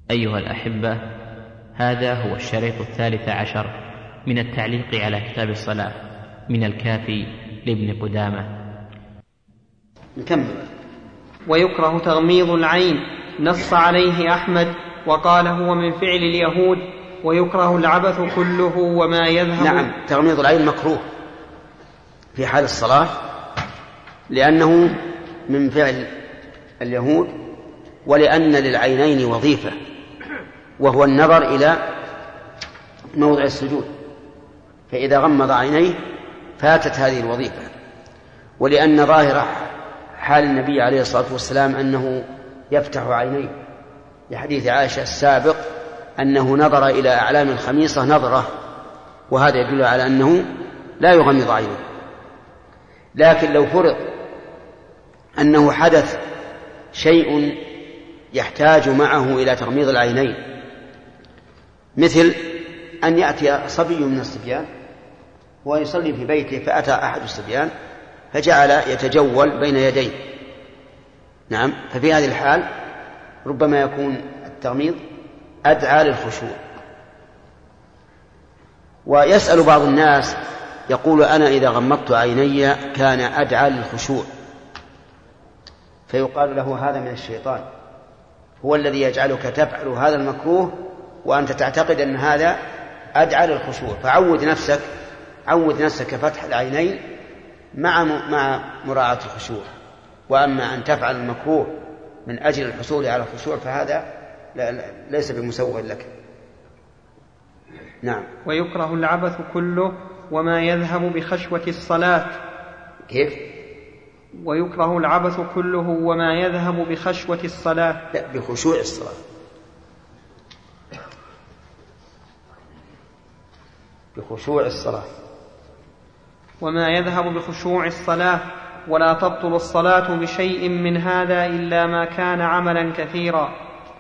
أيها الأحبة، هذا هو الشريط 13 من التعليق على كتاب الصلاة من الكافي لابن قدامة. نكمل. ويكره تغميض العين، نص عليه أحمد وقال هو من فعل اليهود. ويكره العبث كله وما يذهب. نعم، تغميض العين مكروه في حال الصلاة لأنه من فعل اليهود، ولأن للعينين وظيفة وهو النظر إلى موضع السجود، فإذا غمض عينيه فاتت هذه الوظيفة. ولأن ظاهر حال النبي عليه الصلاة والسلام أنه يفتح عينيه لحديث عائشة السابق أنه نظر إلى أعلام الخميصة نظرة، وهذا يدل على أنه لا يغمض عينه. لكن لو فرض أنه حدث شيء يحتاج معه إلى تغميض العينين، مثل أن يأتي صبي من الصبيان ويصلي في بيته فأتى أحد الصبيان فجعل يتجول بين يديه، نعم، ففي هذه الحال ربما يكون التغميض أدعى للخشوع. ويسأل بعض الناس يقول أنا إذا غمضت عيني كان أدعى للخشوع، فيقال له هذا من الشيطان، هو الذي يجعلك تفعل هذا المكروه وأنت تعتقد أن هذا أدعى للخشوع. فعود نفسك فتح العينين مع مراعاة الخشوع. وأما أن تفعل المكروه من أجل الحصول على الخشوع فهذا ليس بمسوغ لك. نعم. ويكره العبث كله وما يذهب بخشوة الصلاة. كيف؟ ويكره العبث كله وما يذهب بخشوة الصلاة. لا، بخشوع الصلاة. بخشوع الصلاة. وما يذهب بخشوع الصلاة. ولا تبطل الصلاة بشيء من هذا إلا ما كان عملا كثيرا.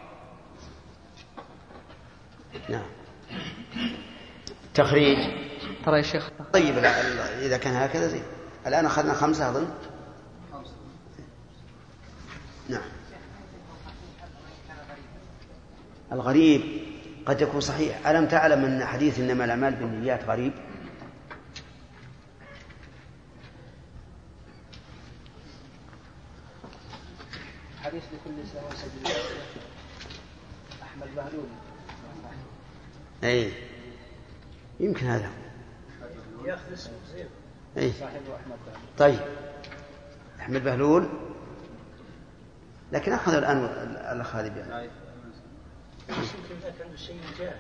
نعم. تخريج. ترى يا شيخ. طيب إذا كان هكذا زين. الآن أخذنا 5 أظن. نعم. الغريب قد يكون صحيح. ألم تعلم أن حديث إنما الأعمال بالنيات غريب؟ حديث لكل سواء سبيل أحمد بهلول. أي يمكن هذا يأخذ اسمه زين. أي صاحبه أحمد بهلول. طيب أحمد بهلول، لكن أخذ الآن الأخ هذه بها يمكن ذاك عنده شيء جاهز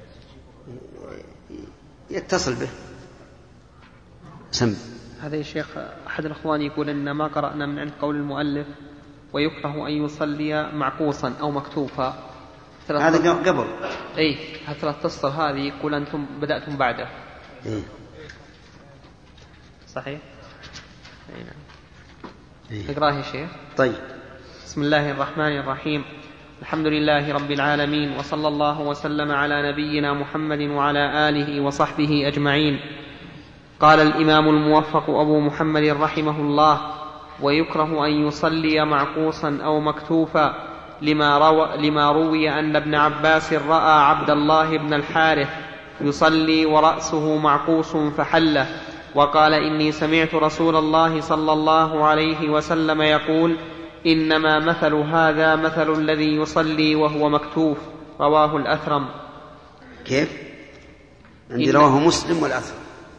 يتصل به. سم. هذا يا شيخ أحد الأخوان يقول إن ما قرأنا من عند قول المؤلف ويكره أن يصلي معكوسا أو مكتوفا. هذا قبل. أي هل تصل هذه يقول أنتم بدأتم بعده. إيه؟ صحيح. أي نعم. اقرأه يا شيخ. طيب. بسم الله الرحمن الرحيم. الحمد لله رب العالمين، وصلى الله وسلم على نبينا محمد وعلى آله وصحبه أجمعين. قال الإمام الموفق أبو محمد رحمه الله: ويكره أن يصلي معكوسا أو مكتوفا لما روي أن ابن عباس رأى عبد الله بن الحارث يصلي ورأسه معكوس فحله، وقال: إني سمعت رسول الله صلى الله عليه وسلم يقول: إنما مثل هذا مثل الذي يصلي وهو مكتوف. رواه الأثرم. كيف؟ عندي رواه مسلم والأثرم.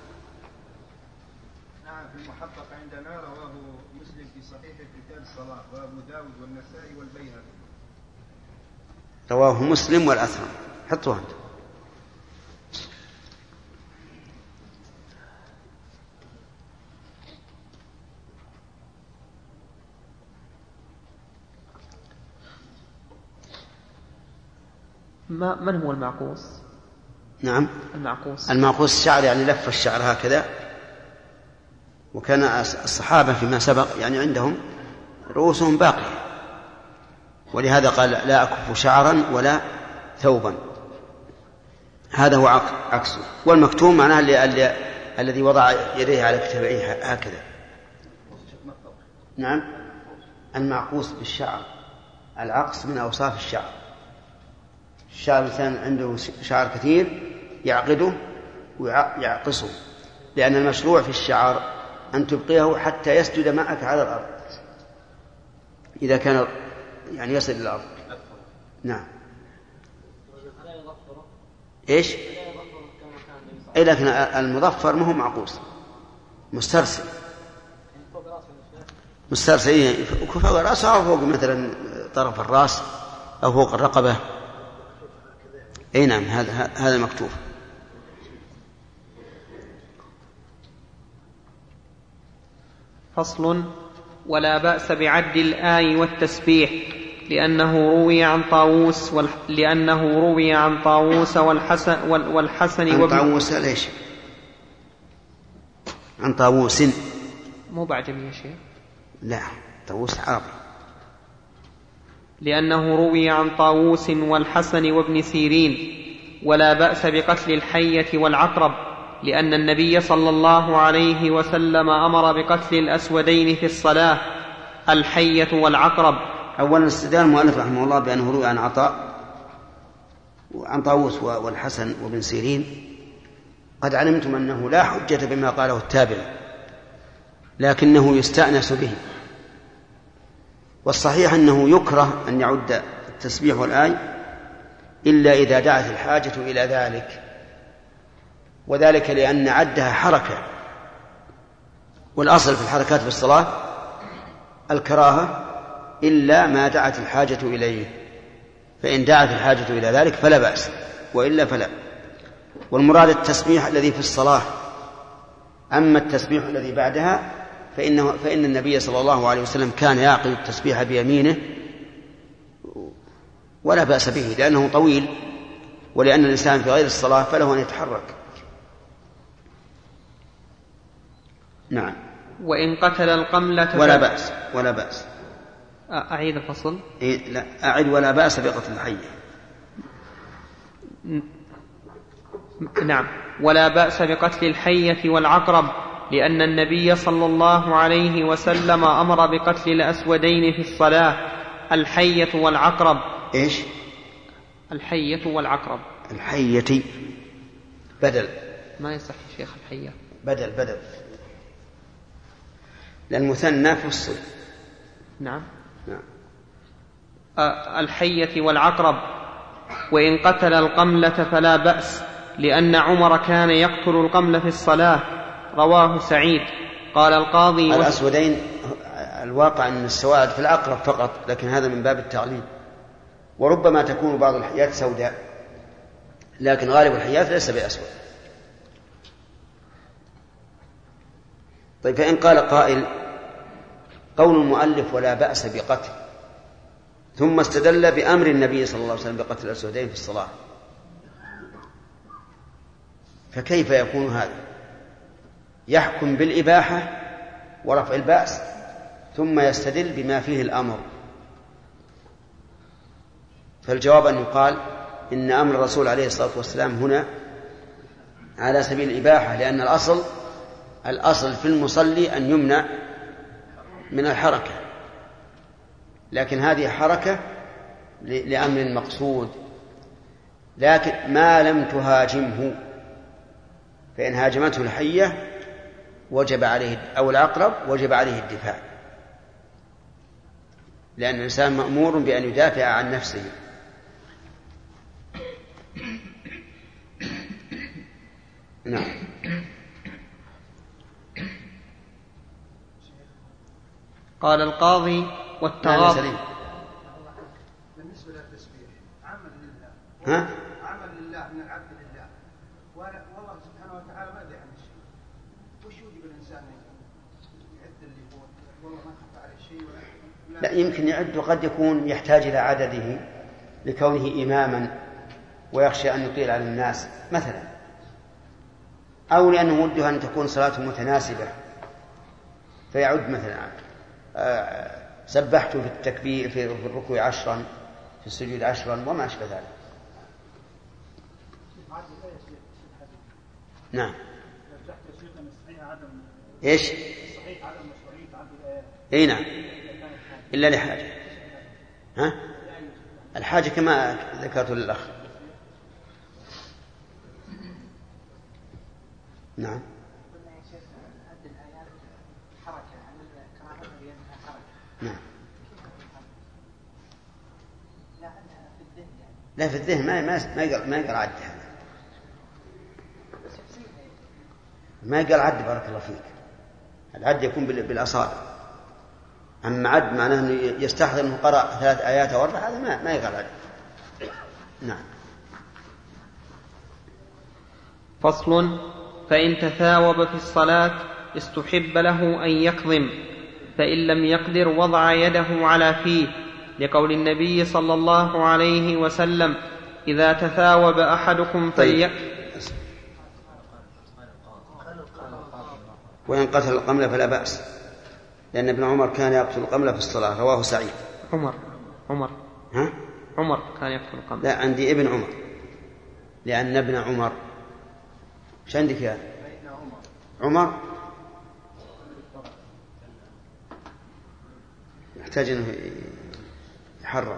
نعم، في المحقق عندنا رواه مسلم في صحيح كتاب الصلاة، وأبو داود والنسائي والبيهقي. رواه مسلم والأثرم. حطوها أنت. من هو المعكوس؟ نعم، المعكوس الشعر، يعني لف الشعر هكذا. وكان الصحابة فيما سبق يعني عندهم رؤوسهم باقية، ولهذا قال: لا أكف شعرا ولا ثوبا. هذا هو عكسه. والمكتوم معناه الذي وضع يديه على كتفيه هكذا. نعم، المعكوس بالشعر، العكس من أوصاف الشعر. الشعر الإنسان عنده شعر كثير يعقده ويعقصه، لأن المشروع في الشعر أن تبقيه حتى يسجد معك على الأرض إذا كان يعني يصل إلى الأرض. نعم. إيش؟ إيه، لكن المظفر ما هو معقوس، مسترسل. مسترسل فوق الرأس أو فوق مثلا طرف الرأس أو فوق الرقبة. أي نعم، هذا مكتوب. فصل. ولا بأس بعد الآي والتسبيح لأنه روي عن طاووس والحسن عن طاووس. ليش عن طاووس؟ مو بعجمي يا شيخ. لا، طاووس عربي. لأنه روي عن طاووس والحسن وابن سيرين. ولا بأس بقتل الحية والعقرب لأن النبي صلى الله عليه وسلم أمر بقتل الأسودين في الصلاة، الحية والعقرب. أولا استدل المؤلف رحمه الله بأنه روي عن عطاء وعن طاووس والحسن وابن سيرين. قد علمتم أنه لا حجة بما قاله التابع، لكنه يستأنس به. والصحيح أنه يكره أن يعد التسبيح والآي إلا إذا دعت الحاجة إلى ذلك، وذلك لأن عدها حركة، والأصل في الحركات في الصلاة الكراهة إلا ما دعت الحاجة إليه، فإن دعت الحاجة إلى ذلك فلا بأس، وإلا فلا. والمراد التسبيح الذي في الصلاة. أما التسبيح الذي بعدها فإن النبي صلى الله عليه وسلم كان يعقد التسبيح بيمينه ولا بأس به، لأنه طويل، ولأن الإنسان في غير الصلاة فله أن يتحرك. نعم. وإن قتل القملة ولا بأس. أعيد الفصل. لا، أعد. ولا بأس بقتل الحية. نعم. ولا بأس بقتل الحية والعقرب لأن النبي صلى الله عليه وسلم أمر بقتل الأسودين في الصلاة، الحية والعقرب. إيش؟ الحية والعقرب. الحية بدل. ما يصح يا شيخ الحية. بدل لأن المثنى فصل. نعم. الحية والعقرب. وإن قتل القملة فلا بأس لأن عمر كان يقتل القمل في الصلاة، رواه سعيد. قال القاضي الأسودين الواقع أن السواد في العقرب فقط، لكن هذا من باب التعليل، وربما تكون بعض الحيات سوداء، لكن غالب الحيات ليس بأسود. طيب، فإن قال قائل قول المؤلف ولا بأس بقتل ثم استدل بأمر النبي صلى الله عليه وسلم بقتل الأسودين في الصلاة، فكيف يكون هذا؟ يحكم بالإباحة ورفع البأس ثم يستدل بما فيه الأمر. فالجواب أن يقال إن أمر الرسول عليه الصلاة والسلام هنا على سبيل الإباحة، لأن الأصل في المصلي أن يمنع من الحركة، لكن هذه حركة لأمر مقصود، لكن ما لم تهاجمه، فإن هاجمته الحية وجب عليه أو العقرب وجب عليه الدفاع، لأن الإنسان مأمور بأن يدافع عن نفسه. نعم. قال القاضي والتغاضي. بالنسبة للتسبيح عمل لله. ها؟ عمل لله من العبد لله، والله سبحانه وتعالى ما يدري عن الشيء. وش يوجب الإنسان يعد اللي هو والله ما خف عليه شيء لا يمكن يعد، وقد يكون يحتاج إلى عدده لكونه إماما ويخشى أن يطيل على الناس مثلا، أو لأنه وده أن تكون صلاته متناسبة فيعد مثلا سبحت في التكبير في الركوع 10 في السجود 10 وما أشبه ذلك. نعم. إيش؟ إيه نعم، إلا لحاجة. ها؟ الحاجة كما ذكرت للأخ نعم. قلنا يا شيخ هذه الآيات حركة عن الكراهة بأنها حركة. نعم. لا أنها في الذهن يعني. لا في الذهن ما يقال عد هذا. ما يقال عد بارك الله فيك. العد يكون بالأصابع. أما عد معناه أنه يستحضر أنه قرأ 3 آيات أو 4 هذا ما يقال عد. نعم. فصل. فإن تثاوب في الصلاة استحب له أن يكظم، فإن لم يقدر وضع يده على فيه، لقول النبي صلى الله عليه وسلم: إذا تثاوب أحدكم وإن قتل القمل فلا بأس، لأن ابن عمر كان يقتل القمل في الصلاة. رواه سعيد. عمر كان يقتل القمل. لا، عندي ابن عمر، لأن ابن عمر. ايش عندك يا عمر؟ يحتاج انه يحرر.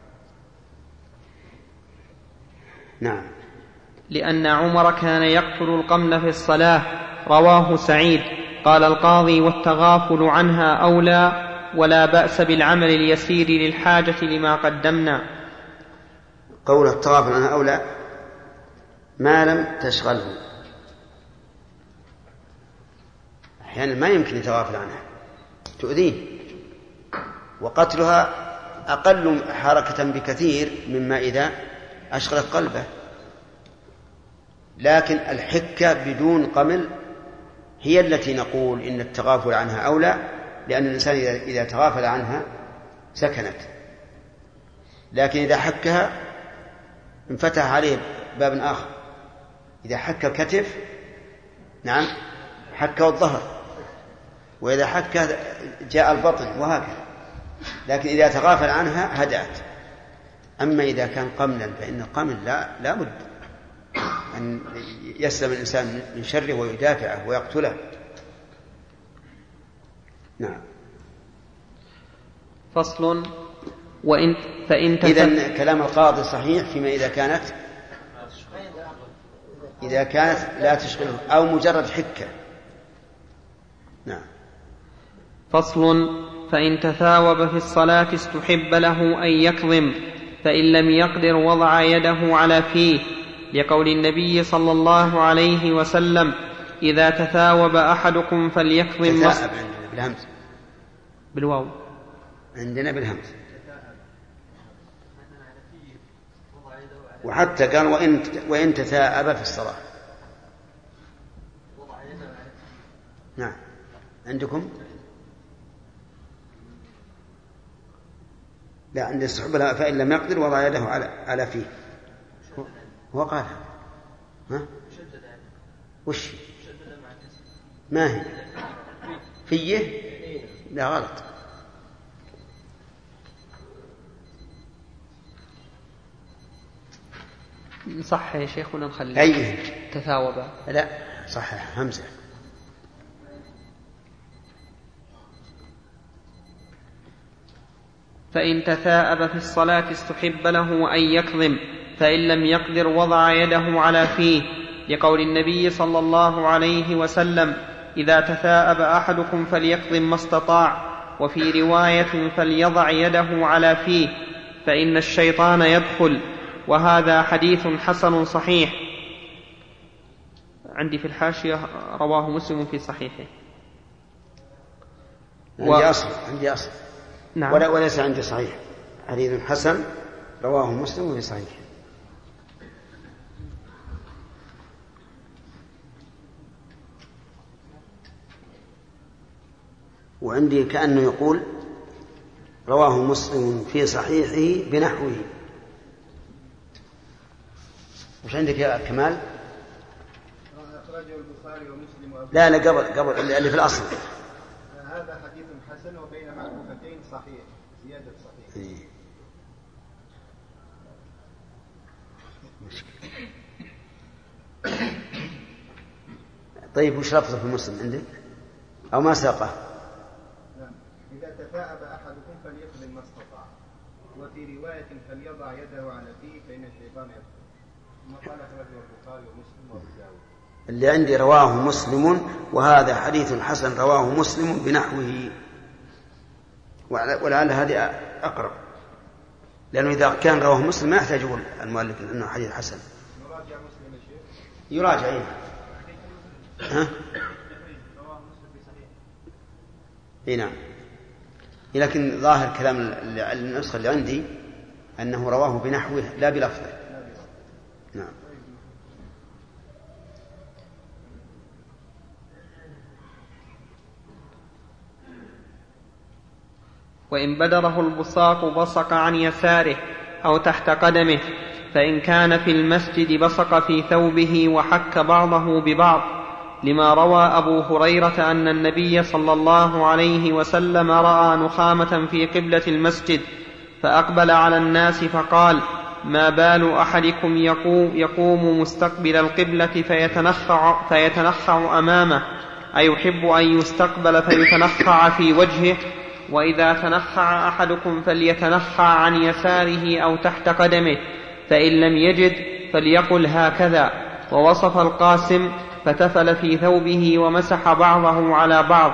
نعم. لأن عمر كان يقتل القمل في الصلاة. رواه سعيد. قال القاضي: والتغافل عنها أولى، ولا بأس بالعمل اليسير للحاجة لما قدمنا. قول التغافل عنها أولى ما لم تشغله. أحيانا ما يمكن يتغافل عنها، تؤذيه، وقتلها أقل حركة بكثير مما إذا أشغلت قلبه. لكن الحكة بدون قمل هي التي نقول إن التغافل عنها أولى، لأن الإنسان إذا تغافل عنها سكنت. لكن إذا حكها انفتح عليه باب آخر. إذا حك الكتف نعم حكه الظهر، وإذا حكه جاء البطن، وهكذا. لكن إذا تغافل عنها هدأت. أما إذا كان قملا فإن القمل لا بد أن يسلم الإنسان من شره ويدافعه ويقتله. نعم. فصل. إذن كلام القاضي صحيح فيما إذا كانت لا تشغله أو مجرد حكة. نعم. فصل. فإن تثاوب في الصلاة استحب له أن يكظم، فإن لم يقدر وضع يده على فيه، لقول النبي صلى الله عليه وسلم: إذا تثاوب أحدكم فليكظم. تثاءب عندنا بالهمز. بالواو عندنا بالهمز. وحتى قال وإن تثاءب في الصلاة. نعم. عندكم؟ لا، عند السحب لا. فإن لم يقدر وضع يده على فيه. هو قال ها؟ وش ما هي فيه؟ لا، غلط. صح يا شيخ ولا نخليه؟ أيه؟ تثاوب. لا صح، همزة. فإن تثاءب في الصلاة استحب له أن يكظم، فإن لم يقدر وضع يده على فيه، لقول النبي صلى الله عليه وسلم: إذا تثاءب أحدكم فليكظم ما استطاع، وفي رواية: فليضع يده على فيه، فإن الشيطان يدخل. وهذا حديث حسن صحيح. عندي في الحاشية: رواه مسلم في صحيحه. عندي أصل. نعم. وليس عندي صحيح. حديث حسن رواه مسلم في صحيحه. وعندي كأنه يقول رواه مسلم في صحيحه بنحوه. وش عندك يا كمال؟ أخرجه البخاري ومسلم لا قبل اللي في الأصل. هذا حديث حسن وبين معروفتين صحيح، زيادة صحيح. طيب وش لفظه في مسلم عندك أو ما ساقه؟ إذا تثاءب أحدكم فليكظم ما استطاع، وفي رواية: فليضع يده على فيه، فإن الشيطان يدخل. ثم قال أخرجه البخاري ومسلم وأبو داود. اللي عندي رواه مسلم، وهذا حديث حسن رواه مسلم بنحوه، ولعل هذه أقرب، لأنه إذا كان رواه مسلم ما يحتاج يقول المؤلف أنه حديث حسن. يراجع إيه؟ ها؟ إيه نعم. لكن ظاهر كلام النسخة اللي عندي أنه رواه بنحوه لا بلفظه. نعم. وإن بدره البصاق بصق عن يساره أو تحت قدمه، فإن كان في المسجد بصق في ثوبه وحك بعضه ببعض، لما روى أبو هريرة أن النبي صلى الله عليه وسلم رأى نخامة في قبلة المسجد فأقبل على الناس فقال: ما بال أحدكم يقوم مستقبل القبلة فيتنخع أمامه، أيحب أن يستقبل فيتنخع في وجهه؟ وإذا تنخع أحدكم فليتنخع عن يساره أو تحت قدمه، فإن لم يجد فليقل هكذا. ووصف القاسم فتفل في ثوبه ومسح بعضه على بعض.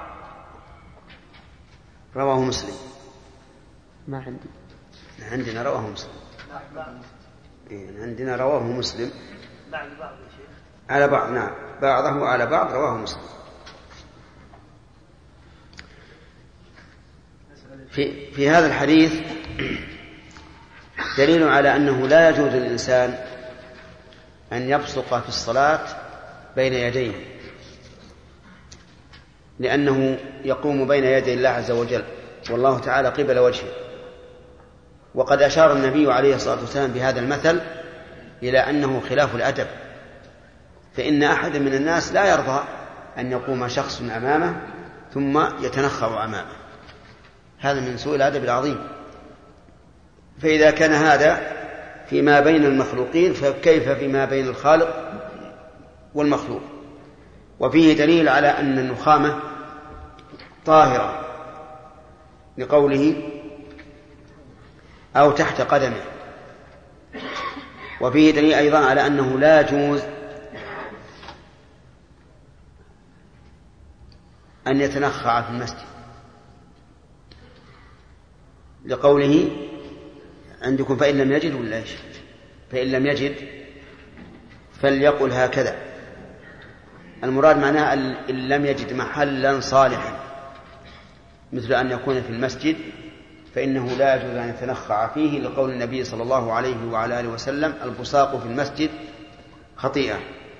رواه مسلم. ما عندي. عندنا رواه مسلم. عندنا رواه مسلم على بعض. نعم، بعضه على بعض رواه مسلم. في هذا الحديث دليل على أنه لا يجوز للإنسان أن يبصق في الصلاة بين يديه، لأنه يقوم بين يدي الله عز وجل والله تعالى قبل وجهه. وقد أشار النبي عليه الصلاة والسلام بهذا المثل إلى أنه خلاف الأدب، فإن أحد من الناس لا يرضى أن يقوم شخص أمامه ثم يتنخع أمامه، هذا من سوء الأدب العظيم. فإذا كان هذا فيما بين المخلوقين فكيف فيما بين الخالق والمخلوق؟ وفيه دليل على أن النخامة طاهرة لقوله أو تحت قدمه. وفيه دليل أيضا على أنه لا يجوز أن يتنخع في المسجد لقوله عندكم فإن لم يجد ولا إيش؟ فإن لم يجد فليقل هكذا. المراد معناها إن لم يجد محلا صالحا مثل أن يكون في المسجد فإنه لا يجوز أن يتنخع فيه، لقول النبي صلى الله عليه وعلى آله وسلم: البصاق في المسجد خطيئة.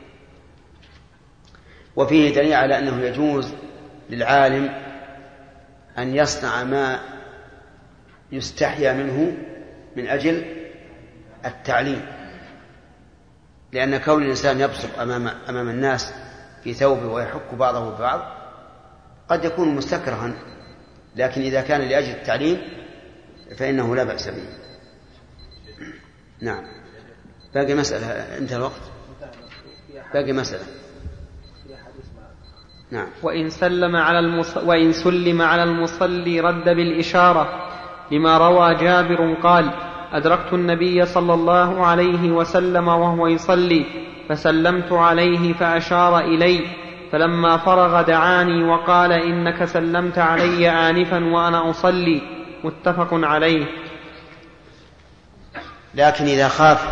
وفيه دليل على أنه يجوز للعالم أن يصنع ما يستحيا منه من أجل التعليم، لأن كون الإنسان يبصق أمام الناس في ثوبه ويحك بعضه ببعض قد يكون مستكرها، لكن إذا كان لأجل التعليم فإنه لا بأس به. نعم. باقي مسألة، انتهى الوقت. باقي مسألة. نعم. وإن سلم على المصلي رد بالإشارة، لما روى جابر قال: أدركت النبي صلى الله عليه وسلم وهو يصلي فسلمت عليه فأشار إلي، فلما فرغ دعاني وقال: إنك سلمت علي آنفا وأنا أصلي. متفق عليه. لكن إذا خاف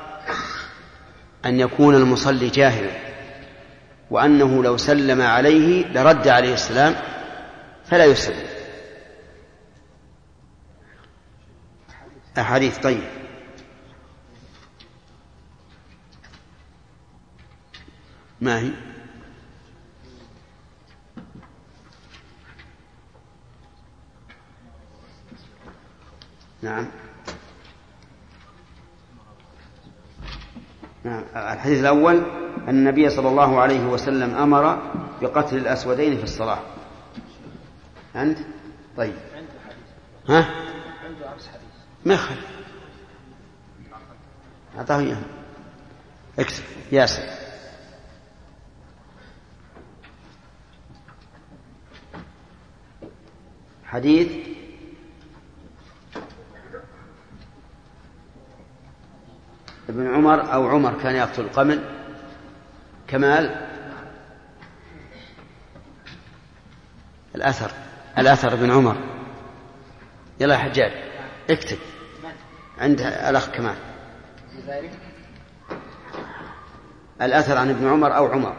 أن يكون المصلي جاهلا وأنه لو سلم عليه لرد عليه السلام فلا يسلم. أحاديث. طيب. ما هي؟ نعم. الحديث الأول أن النبي صلى الله عليه وسلم أمر بقتل الأسودين في الصلاة. أنت؟ طيب. ها؟ ما يخالف. أعطاه إياه. اكتب ياسر. حديث ابن عمر أو عمر كان يقتل القمل كمال الأثر ابن عمر. يلا يا حجاج اكتب عند الأخ كمال الأثر عن ابن عمر أو عمر.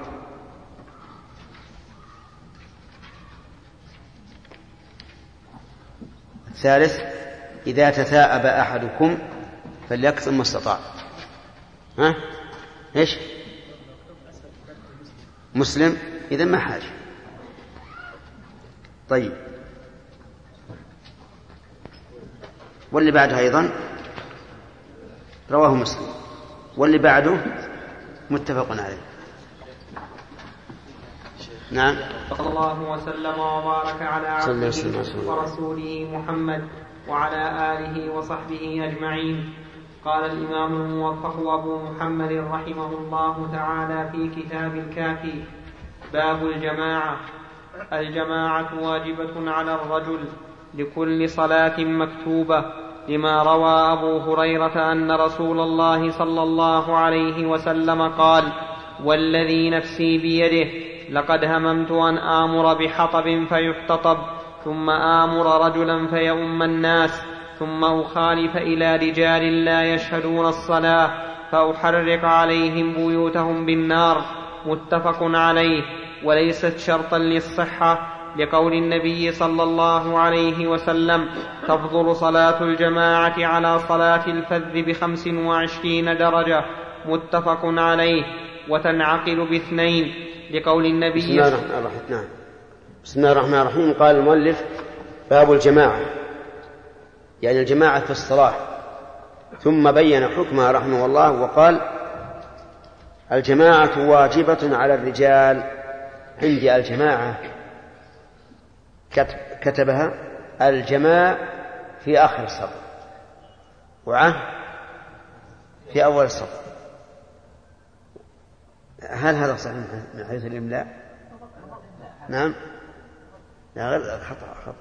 الثالث إذا تثاءب أحدكم فليكتم ما استطاع. ها إيش مسلم؟ إذن ما حاجة. طيب واللي بعدها أيضا رواه مسلم، واللي بعده متفق عليه. نعم. صلى الله وسلم وبارك على عبده ورسوله محمد وعلى آله وصحبه أجمعين. قال الإمام الموفق أبو محمد رحمه الله تعالى في كتاب الكافي: باب الجماعة واجبة على الرجل لكل صلاة مكتوبة، لما روى أبو هريرة أن رسول الله صلى الله عليه وسلم قال: والذي نفسي بيده لقد هممت أن آمر بحطب فيحتطب، ثم آمر رجلا فيؤم الناس، ثم أخالف إلى رجال لا يشهدون الصلاة فأحرق عليهم بيوتهم بالنار. متفق عليه، وليست شرطا للصحة، لقول النبي صلى الله عليه وسلم: تفضل صلاة الجماعة على صلاة الفذ ب25 درجة. متفق عليه. وتنعقل باثنين، لقول النبي بسم الله الرحمن الرحيم. قال المؤلف: باب الجماعة، يعني الجماعة في الصلاة، ثم بين حكمها رحمه الله وقال: الجماعة واجبة على الرجال. عندي الجماعة كتبها الجماع في آخر الصف في أول الصف. هل هذا صحيح من حيث الإملاء؟ نعم. لا غير خطأ.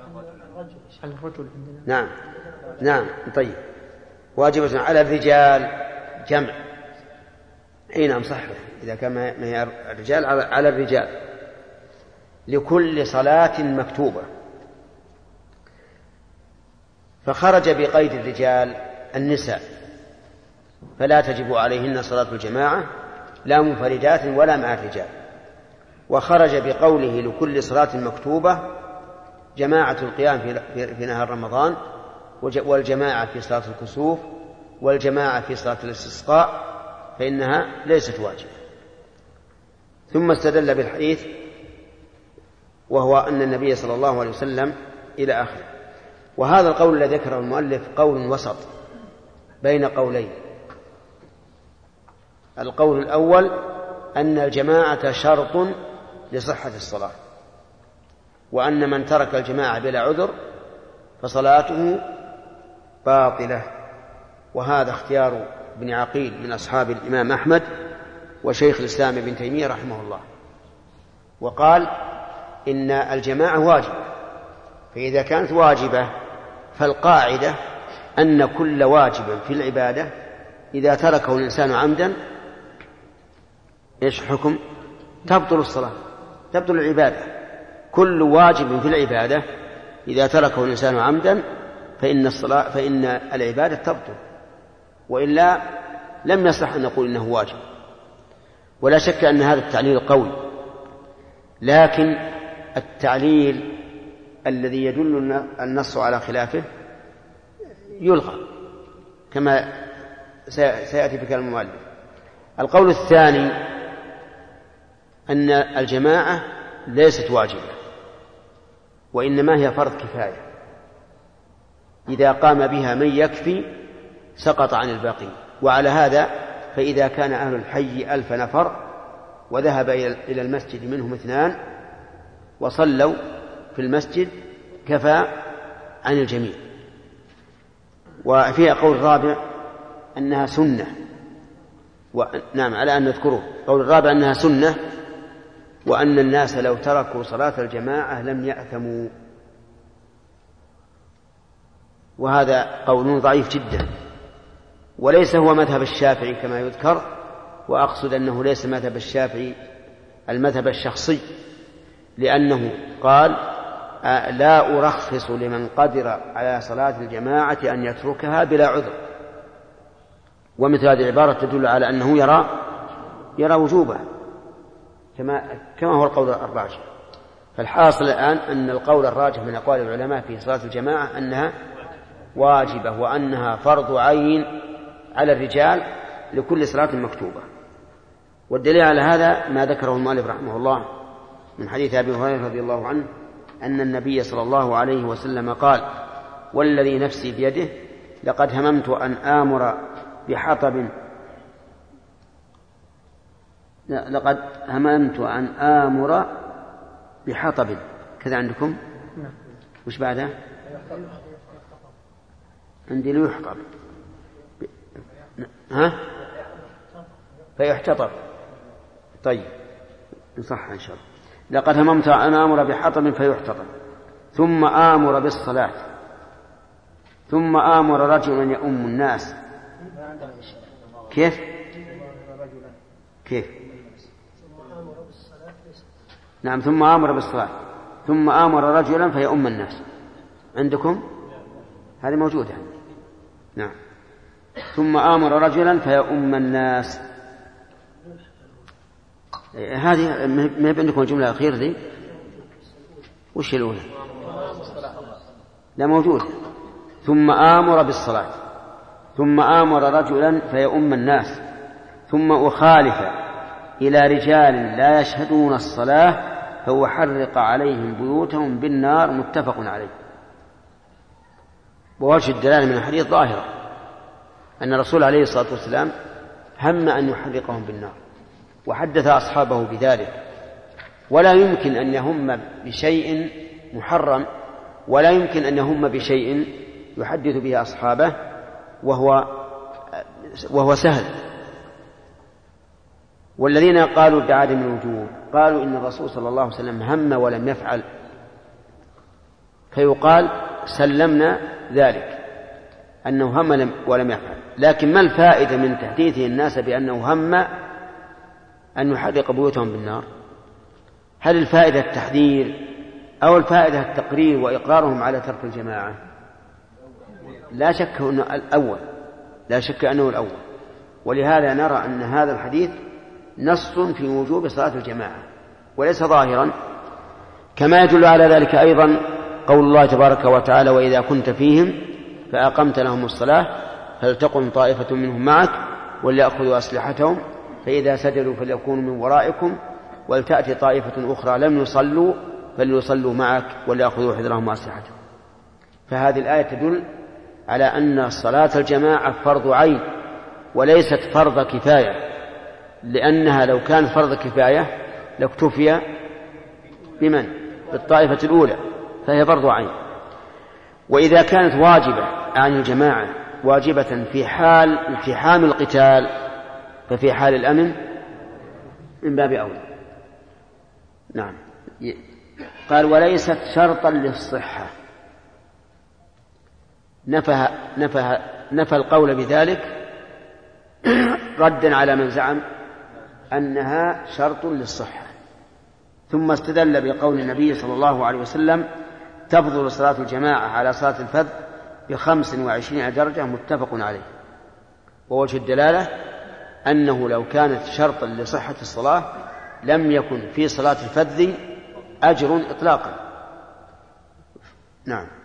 نعم. طيب واجبة على الرجال جمع. نعم صح، إذا كان ما هي الرجال على الرجال لكل صلاة مكتوبة. فخرج بقيد الرجال النساء، فلا تجب عليهن صلاة الجماعة لا منفردات ولا مع الرجال. وخرج بقوله لكل صلاة مكتوبة جماعة القيام في نهار رمضان، والجماعة في صلاة الكسوف، والجماعة في صلاة الاستسقاء، فإنها ليست واجبة. ثم استدل بالحديث وهو أن النبي صلى الله عليه وسلم إلى آخره. وهذا القول الذي ذكره المؤلف قول وسط بين قولين. القول الأول أن الجماعة شرط لصحة الصلاة، وأن من ترك الجماعة بلا عذر فصلاته باطلة. وهذا اختيار ابن عقيل من أصحاب الإمام أحمد وشيخ الإسلام ابن تيمية رحمه الله. وقال إن الجماعة واجبة، فإذا كانت واجبة فالقاعدة أن كل واجب في العبادة إذا تركه الإنسان عمدا إيش حكم؟ تبطل الصلاة، تبطل العبادة. كل واجب في العبادة إذا تركه الإنسان عمدا فإن العبادة تبطل، وإلا لم يصح أن نقول إنه واجب. ولا شك أن هذا التعليل قوي، لكن التعليل الذي يدل النص على خلافه يلغى كما سيأتي في كلام المؤلف. القول الثاني أن الجماعة ليست واجبة، وإنما هي فرض كفاية، إذا قام بها من يكفي سقط عن الباقي. وعلى هذا فإذا كان أهل الحي 1000 نفر وذهب إلى المسجد منهم 2 وصلوا في المسجد كفى عن الجميع. وفيها قول رابع أنها سنة، نعم على أن نذكره. قول الرابع أنها سنة، وأن الناس لو تركوا صلاة الجماعة لم يأثموا. وهذا قول ضعيف جدا، وليس هو مذهب الشافعي كما يذكر، وأقصد أنه ليس مذهب الشافعي المذهب الشخصي، لأنه قال لا أرخص لمن قدر على صلاة الجماعة أن يتركها بلا عذر. ومثل هذه العبارة تدل على أنه يرى وجوبه كما هو القول الراجح. فالحاصل الآن أن القول الراجح من أقوال العلماء في صلاة الجماعة أنها واجبة وأنها فرض عين على الرجال لكل صلاة مكتوبة. والدليل على هذا ما ذكره المؤلف رحمه الله من حديث أبي هريرة رضي الله عنه أن النبي صلى الله عليه وسلم قال: والذي نفسي بيده لقد هممت أن آمر بحطب لقد هممت أن آمر بحطب كذا عندكم وش بعدها؟ عندي ليحطب فيحتطب. طيب صح إن شاء الله. لقد هممت أن آمر بحطب فيحتطب ثم آمر بالصلاة ثم آمر رجلا يؤم الناس. كيف؟ نعم ثم آمر بالصلاة ثم آمر رجلا فيؤم الناس. عندكم هذه موجودة. نعم ثم آمر رجلا فيؤم الناس. هذه ما عندكم الجملة الأخيرة دي وش الأولى؟ لا موجود. ثم آمر بالصلاة ثم آمر رجلا فيؤم الناس ثم أخالف إلى رجال لا يشهدون الصلاة فأحرق عليهم بيوتهم بالنار. متفق عليه. ووجه الدلالة من الحديث ظاهرة أن الرسول عليه الصلاة والسلام هم أن يحرقهم بالنار وحدث أصحابه بذلك. ولا يمكن أن يهم بشيء محرم ولا يمكن أن يهم بشيء يحدث به أصحابه وهو سهل. والذين قالوا بعدم الوجوب قالوا إن الرسول صلى الله عليه وسلم هم ولم يفعل، فيقال سلمنا ذلك أنه هم ولم يفعل. لكن ما الفائدة من تحديثه الناس بأنه هم أن يحرق بيوتهم بالنار؟ هل الفائدة التحذير أو الفائدة التقرير وإقرارهم على ترك الجماعة؟ لا شك أنه الأول. ولهذا نرى أن هذا الحديث نص في وجوب صلاة الجماعة وليس ظاهرا. كما يدل على ذلك أيضا قول الله تبارك وتعالى: وإذا كنت فيهم فأقمت لهم الصلاة فلتقم طائفة منهم معك وليأخذوا أسلحتهم فإذا سجدوا فليكونوا من ورائكم ولتأتي طائفة أخرى لم يصلوا فليصلوا معك وليأخذوا حذرهم وأسلحتهم. فهذه الآية تدل على أن صلاة الجماعة فرض عين وليست فرض كفاية، لأنها لو كانت فرض كفاية لاكتفي بمن؟ بالطائفة الأولى، فهي فرض عين. وإذا كانت واجبة عن الجماعة واجبة في حال التحام القتال ففي حال الأمن من باب أولى. نعم. قال: وليست شرطا للصحة. نفى القول بذلك ردا على من زعم أنها شرط للصحة. ثم استدل بقول النبي صلى الله عليه وسلم: تفضل صلاة الجماعة على صلاة الفذ ب25 درجة. متفق عليه. ووجه الدلالة أنه لو كانت شرطا لصحة الصلاة لم يكن في صلاة الفذ أجر إطلاقا. نعم.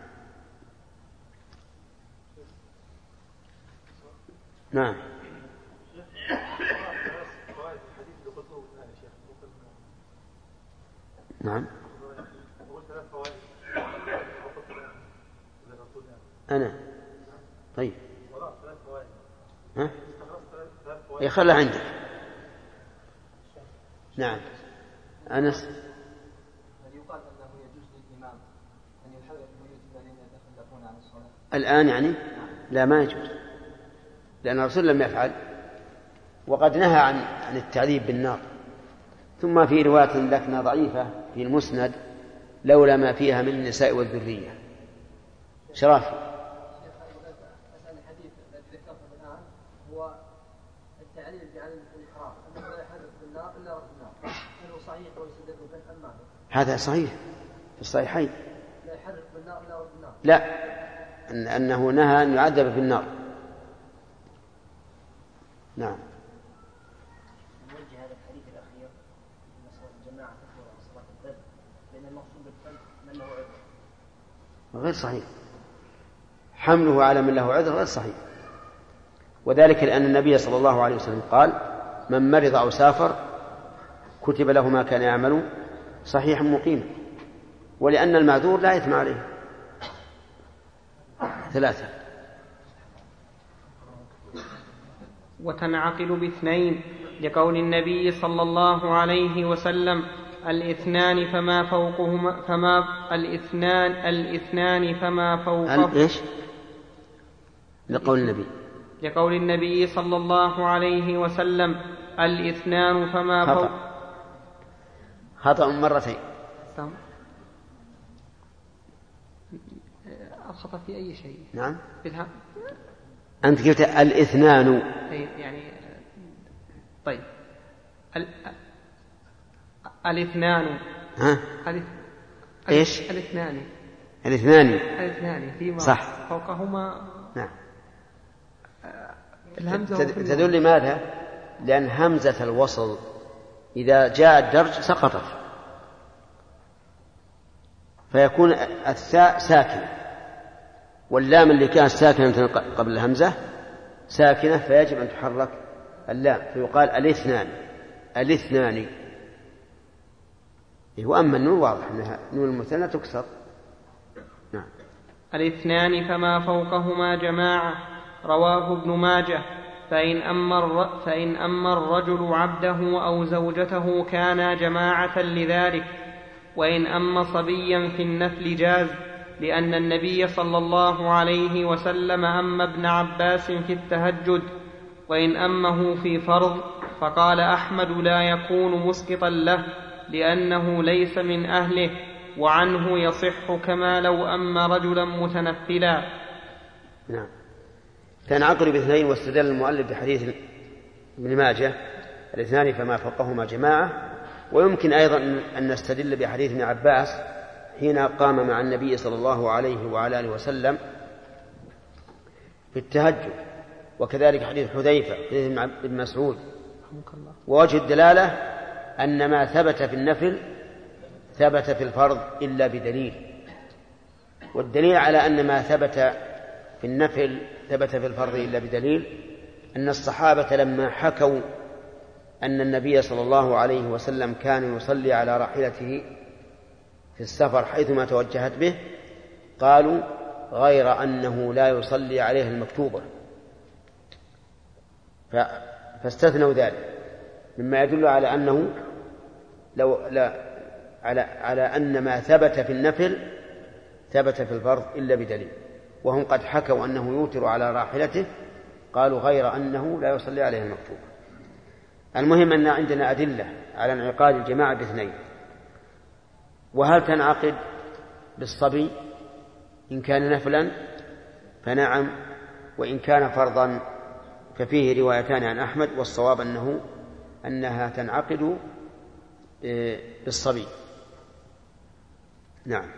نعم. نعم. أنا طيب يخلى عندك. نعم. أنس يقال أنه يجوز للإمام أن يحرق بيوت الذين يتخلفون عن الصلاة الآن يعني؟ لا، ما يجوز، لأن الرسول لم يفعل وقد نهى عن التعذيب بالنار. ثم في رواية لكنها ضعيفة في المسند: لولا ما فيها من النساء والذرية. شرافي. الحديث الذي ذكرته الآن هو التعليل بعدم الإحرام أنه لا يحرق بالنار إلا رب النار، هل هو صحيح ويصدق به أم ما؟ هذا صحيح في الصحيحين. لا يحرق بالنار إلا رب النار. لا، أنه نهى أن يعذب في النار. نعم. نوجه هذا الحديث الأخير أن صلاة الجماعة تكبر عن صلاة الفرد، لأن المقصود بالفرد من له عذر. غير صحيح، حمله على من له عذر غير صحيح، وذلك لأن النبي صلى الله عليه وسلم قال: من مرض أو سافر كتب له ما كان يعمل صحيحا مقيما، ولأن المعذور لا إثم عليه. 3. وتنعقد باثنين، لقول النبي صلى الله عليه وسلم: الاثنان فما فوقهما الاثنان فما فوقهما. إيش؟ لقول النبي صلى الله عليه وسلم: الاثنان فما فوق. خطأ مرتين. الخطأ في أي شيء؟ نعم. أنت قلت الاثنان. يعني طيب الاثنان. ها؟ إيش؟ الاثنان فيما صح. فوقهما. نعم. تدل لماذا؟ لأن همزة الوصل إذا جاء الدرج سقطت، فيكون الثاء ساكنة، واللام اللي كانت ساكنة قبل الهمزة ساكنة، فيجب أن تحرك اللام فيقال الاثنان. وأما النون واضح أنها نون المثنى تكسر. نعم. الاثنان فما فوقهما جماعة، رواه ابن ماجه. فإن أما الرجل عبده أو زوجته كانا جماعة لذلك، وإن أما صبيا في النفل جاز، لأن النبي صلى الله عليه وسلم أما ابن عباس في التهجد. وإن أمه في فرض فقال أحمد: لا يكون مسقطا له، لأنه ليس من أهله، وعنه يصح كما لو أما رجلا متنفلا. نعم. تنعقد باثنين، واستدل المؤلف بحديث ابن ماجه: الاثنان فما فوقهما جماعة. ويمكن أيضا أن نستدل بحديث ابن عباس حين قام مع النبي صلى الله عليه وعلى آله وسلم في التهجد، وكذلك حديث حذيفة، حديث ابن مسعود. ووجه الدلالة أن ما ثبت في النفل ثبت في الفرض إلا بدليل، والدليل على أن ما ثبت في النفل ثبت في الفرض إلا بدليل أن الصحابة لما حكوا أن النبي صلى الله عليه وسلم كان يصلي على راحلته في السفر حيثما توجهت به، قالوا: غير أنه لا يصلي عليها المكتوبة، فاستثنوا ذلك، مما يدل على أنه على أن ما ثبت في النفل ثبت في الفرض إلا بدليل. وهم قد حكوا أنه يوتر على راحلته، قالوا: غير أنه لا يصلي عليها المكتوبة. المهم أن عندنا أدلة على انعقاد الجماعة باثنين. وهل تنعقد بالصبي؟ إن كان نفلا فنعم، وإن كان فرضا ففيه روايتان عن أحمد، والصواب أنها تنعقد بالصبي. نعم.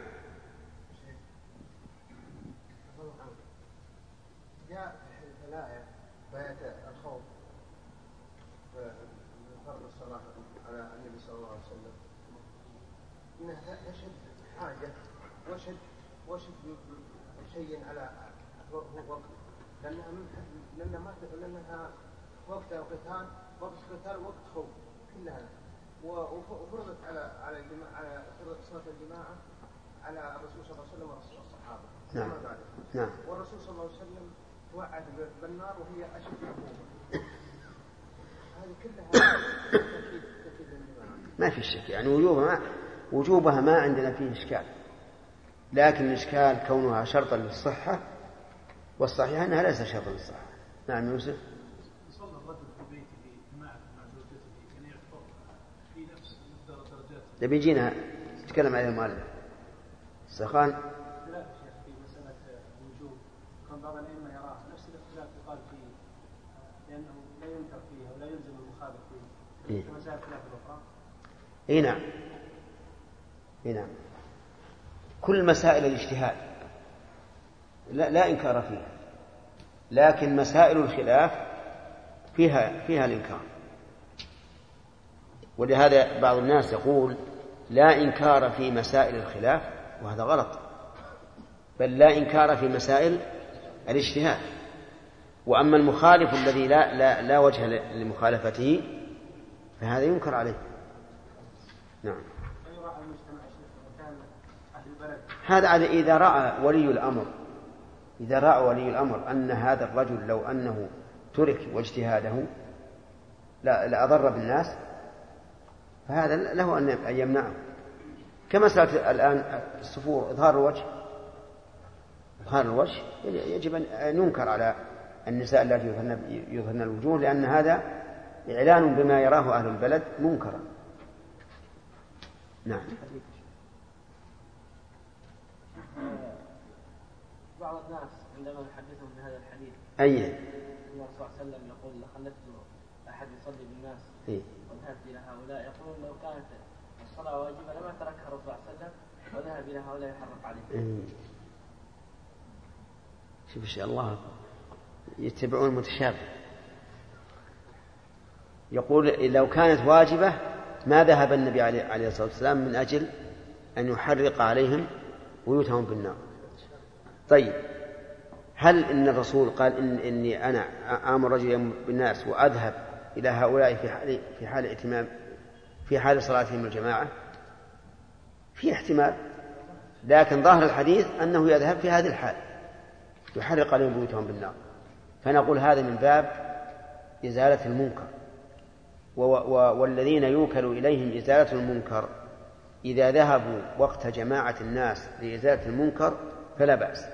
جاء في الآية بيت الخوف من فرض الصلاة على النبي صلى الله عليه وسلم، إنها تشد حاجة وشد شيء على وقت، لأنها وقت القتال، وقت خوف كلها، وفرضت على الجماعة، على صلاة الجماعة على الرسول صلى الله عليه وسلم والصحابة. نعم. نعم. والرسول صلى الله عليه وسلم توعد بالنار وهي أشد عقوبة. هذه كلها تأكيد للجماعة. ما في شك، يعني وجوبها ما عندنا فيه إشكال، لكن الإشكال كونها شرطا للصحة، والصحيح أنها ليس شرطا للصحة. نعم يوسف. صلى الرجل في بيته جماعة مع زوجته، يعني يحفظ في نفس مقدار الدرجات. ده بيجينا نتكلم عليه المؤلف السخان. اختلاف شيخ في مسألة الوجوب، كان بعض الأئمة يراه نفس الاختلاف يقال فيه، لأنه لا ينكر فيه مسائل خلاف الأخرى. نعم. نعم. كل مسائل الاجتهاد لا إنكار فيها، لكن مسائل الخلاف فيها الإنكار. ولهذا بعض الناس يقول لا إنكار في مسائل الخلاف، وهذا غلط، بل لا إنكار في مسائل الاجتهاد. وأما المخالف الذي لا وجه لمخالفته فهذا ينكر عليه. نعم. هذا إذا رأى ولي الأمر أن هذا الرجل لو أنه ترك واجتهاده لا أضر بالناس، فهذا له أن يمنعه. كمسألة الآن السفور، إظهار الوجه يجب أن ينكر على النساء التي يظهرن الوجوه، لأن هذا إعلان بما يراه أهل البلد منكرا. نعم. بعض الناس عندما يحدثهم بهذا الحديث أي النبي صلى الله عليه وسلم يقول لخلفت أحد يصلي بالناس وذهبت إلى هؤلاء، يقولون لو كانت الصلاة واجبة لما تركها الرسول صلى الله عليه وسلم وذهب إلى هؤلاء يحرق عليهم. شوف إن شاء الله يتبعون المتشابه. يقول لو كانت واجبة ما ذهب النبي عليه الصلاة والسلام من أجل أن يحرق عليهم بيوتهم بالنار. طيب، هل إن الرسول قال إني أنا آمر رجل بالناس وأذهب إلى هؤلاء في حال ائتمام في حال صلاتهم الجماعة؟ في احتمال، لكن ظاهر الحديث أنه يذهب في هذه الحال يحرق عليهم بيوتهم بالنار. فنقول هذا من باب إزالة المنكر، والذين يوكل إليهم إزالة المنكر إذا ذهبوا وقت جماعة الناس لإزالة المنكر فلا بأس،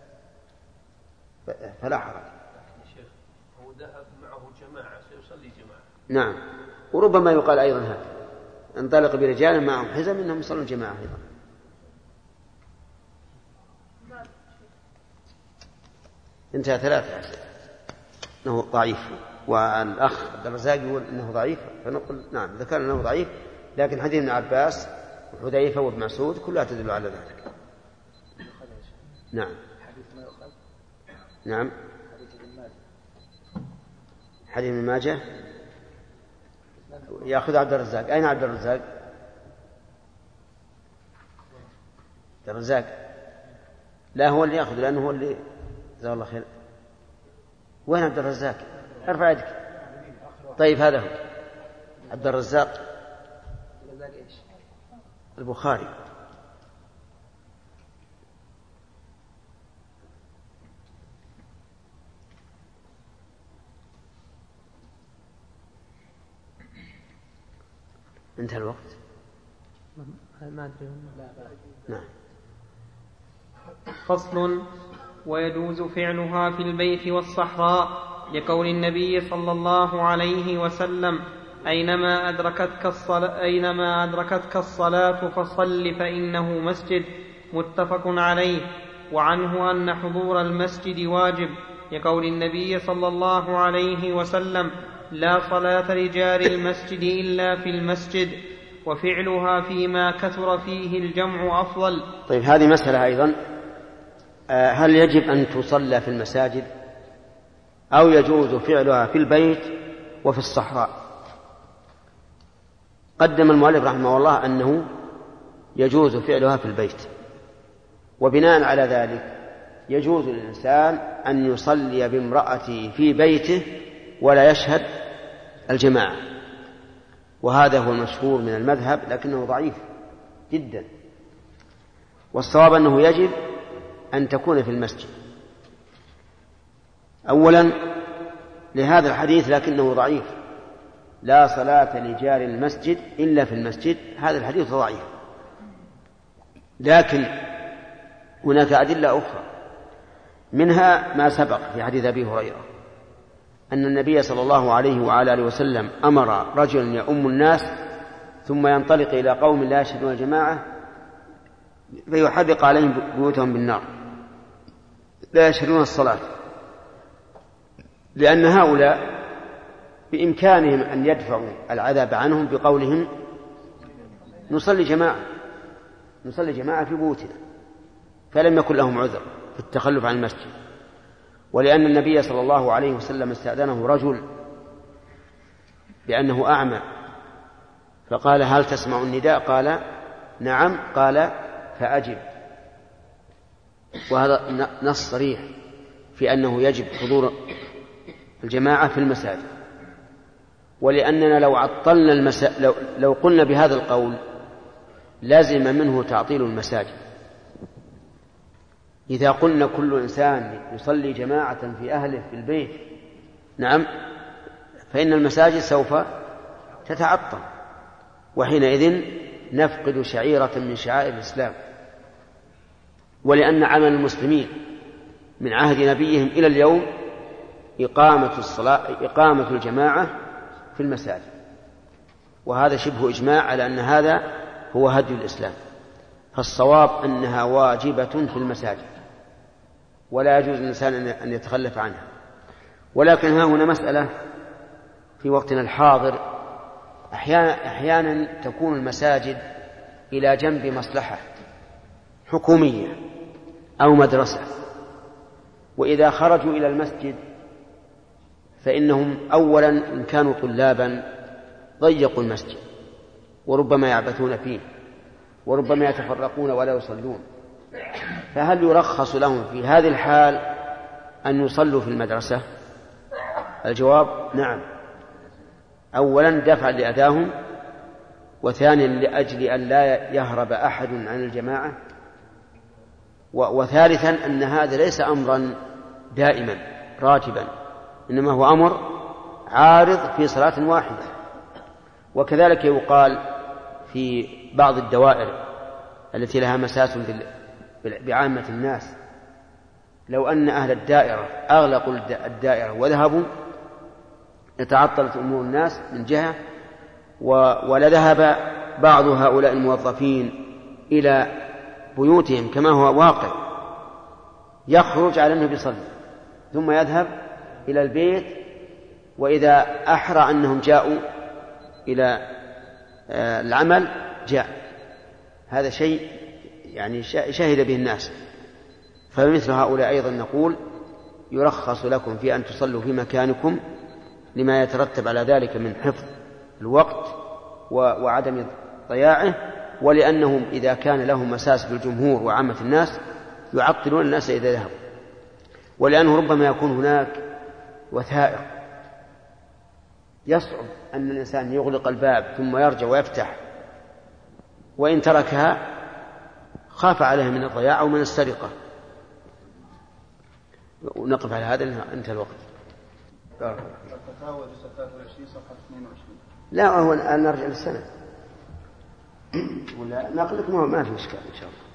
فلا حرج. شيخ هو ذهب معه جماعة سيصلي جماعة. نعم، وربما يقال أيضا هذا انطلق برجال معهم حزم إنهم يصلون جماعة أيضا. انتهى 3 أنه ضعيف، والأخ عبد الرزاق يقول أنه ضعيف، فنقول نعم ذكرنا أنه ضعيف، لكن حديث ابن عباس وحذيفة وابن مسعود كلها تدل على ذلك. نعم. نعم. حديث ابن ماجه يأخذ عبد الرزاق. أين عبد الرزاق؟ عبد الرزاق لا هو اللي يأخذ، لأنه هو اللي جزاه الله خير. وين عبد الرزاق؟ ارفع يدك. طيب هذا هو عبد الرزاق البخاري. انتهى الوقت. ما أدري. نعم. فصل: ويجوز فعلها في البيت والصحراء، لقول النبي صلى الله عليه وسلم: أينما أدركتك الصلاة فصل فإنه مسجد. متفق عليه. وعنه أن حضور المسجد واجب، لقول النبي صلى الله عليه وسلم: لا صلاة لجار المسجد إلا في المسجد، وفعلها فيما كثر فيه الجمع أفضل. طيب، هذه مسألة أيضا، هل يجب أن تصلى في المساجد أو يجوز فعلها في البيت وفي الصحراء؟ قدم المؤلف رحمه الله أنه يجوز فعلها في البيت، وبناء على ذلك يجوز للإنسان أن يصلي بامرأته في بيته ولا يشهد الجماعة، وهذا هو المشهور من المذهب، لكنه ضعيف جدا. والصواب أنه يجب أن تكون في المسجد، أولا لهذا الحديث لكنه ضعيف: لا صلاة لجار المسجد إلا في المسجد. هذا الحديث ضعيف، لكن هناك أدلة أخرى، منها ما سبق في حديث أبي هريرة أن النبي صلى الله عليه وعلى آله وسلم أمر رجلا يؤم الناس ثم ينطلق إلى قوم لا يشهدون الجماعة فيحرق عليهم بيوتهم بالنار، لا يشهدون الصلاة، لأن هؤلاء بإمكانهم أن يدفعوا العذاب عنهم بقولهم نصلي جماعة في بيوتنا، فلم يكن لهم عذر في التخلف عن المسجد. ولأن النبي صلى الله عليه وسلم استأذنه رجل بأنه أعمى، فقال هل تسمع النداء؟ قال نعم. قال فأجب. وهذا نص صريح في أنه يجب حضور الجماعة في المساجد. ولأننا لو عطلنا لو قلنا بهذا القول لازم منه تعطيل المساجد. إذا قلنا كل إنسان يصلي جماعة في أهله في البيت نعم، فإن المساجد سوف تتعطل، وحينئذ نفقد شعيرة من شعائر الإسلام. ولأن عمل المسلمين من عهد نبيهم إلى اليوم إقامة الجماعة في المساجد، وهذا شبه إجماع على أن هذا هو هدي الإسلام. فالصواب أنها واجبة في المساجد ولا يجوز للإنسان أن يتخلف عنها. ولكن ها هنا مسألة في وقتنا الحاضر، أحيانا تكون المساجد إلى جنب مصلحة حكومية أو مدرسة، وإذا خرجوا إلى المسجد فإنهم أولا إن كانوا طلابا ضيقوا المسجد وربما يعبثون فيه وربما يتفرقون ولا يصلون، فهل يرخص لهم في هذه الحال أن يصلوا في المدرسة؟ الجواب نعم. أولا دفعا لأذاهم، وثانيا لأجل أن لا يهرب أحد عن الجماعة، وثالثا أن هذا ليس أمرا دائما راتبا، إنما هو أمر عارض في صلاة واحدة. وكذلك يقال في بعض الدوائر التي لها مساس بعامة الناس، لو أن أهل الدائرة أغلقوا الدائرة وذهبوا لتعطلت أمور الناس من جهة، ولذهب بعض هؤلاء الموظفين إلى بيوتهم كما هو واقع، يخرج على أنه بيصلي ثم يذهب إلى البيت، وإذا أحرى أنهم جاءوا إلى العمل جاء. هذا شيء يعني شهد به الناس. فمثل هؤلاء أيضا نقول يرخص لكم في أن تصلوا في مكانكم لما يترتب على ذلك من حفظ الوقت وعدم ضياعه، ولأنهم إذا كان لهم مساس بالجمهور وعامة الناس يعطلون الناس إذا ذهبوا، ولأنه ربما يكون هناك وثائق يصعب أن الإنسان يغلق الباب ثم يرجع ويفتح، وإن تركها خاف عليه من الضياع أو من السرقة. ونقف على هذا انتهى الوقت. الفتاوى 23 صفحة 22. لا هو الآن نرجع للسنة ولا نقل لكم؟ ما في إشكال إن شاء الله.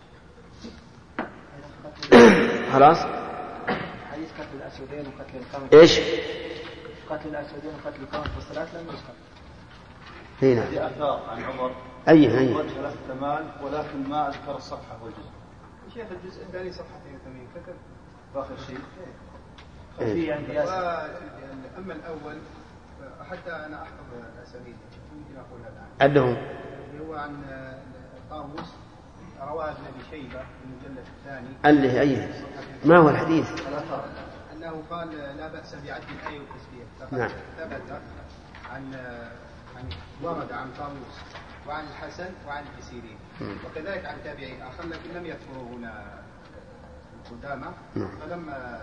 خلاص. حديث قتل الأسودين وقتل القوم. إيش؟ قتل الأسودين وقتل القوم في الصلاة لم يذكر. هنا. في آثار عن عمر. أي. وجه له الثمان ولكن ما أذكر الصفحة والجزء. شيخ الجزء الثاني صفحة 82 كتب آخر شيء. في عندي ياسر. أما الأول حتى أنا أحفظ الأسانيد ممكن أقولها الآن. عندهم. هو عن طاووس رواه ابن أبي شيبة في المجلد الثاني. اللي أيه. ما هو الحديث؟ أنه قال لا بأس بعد الآية والتسبيح. نعم. ثبت عن ورد عن طاووس وعن الحسن وعن ابن سيرين وكذلك عن تابعين آخر لكن لم يذكروا هنا قدامى فلما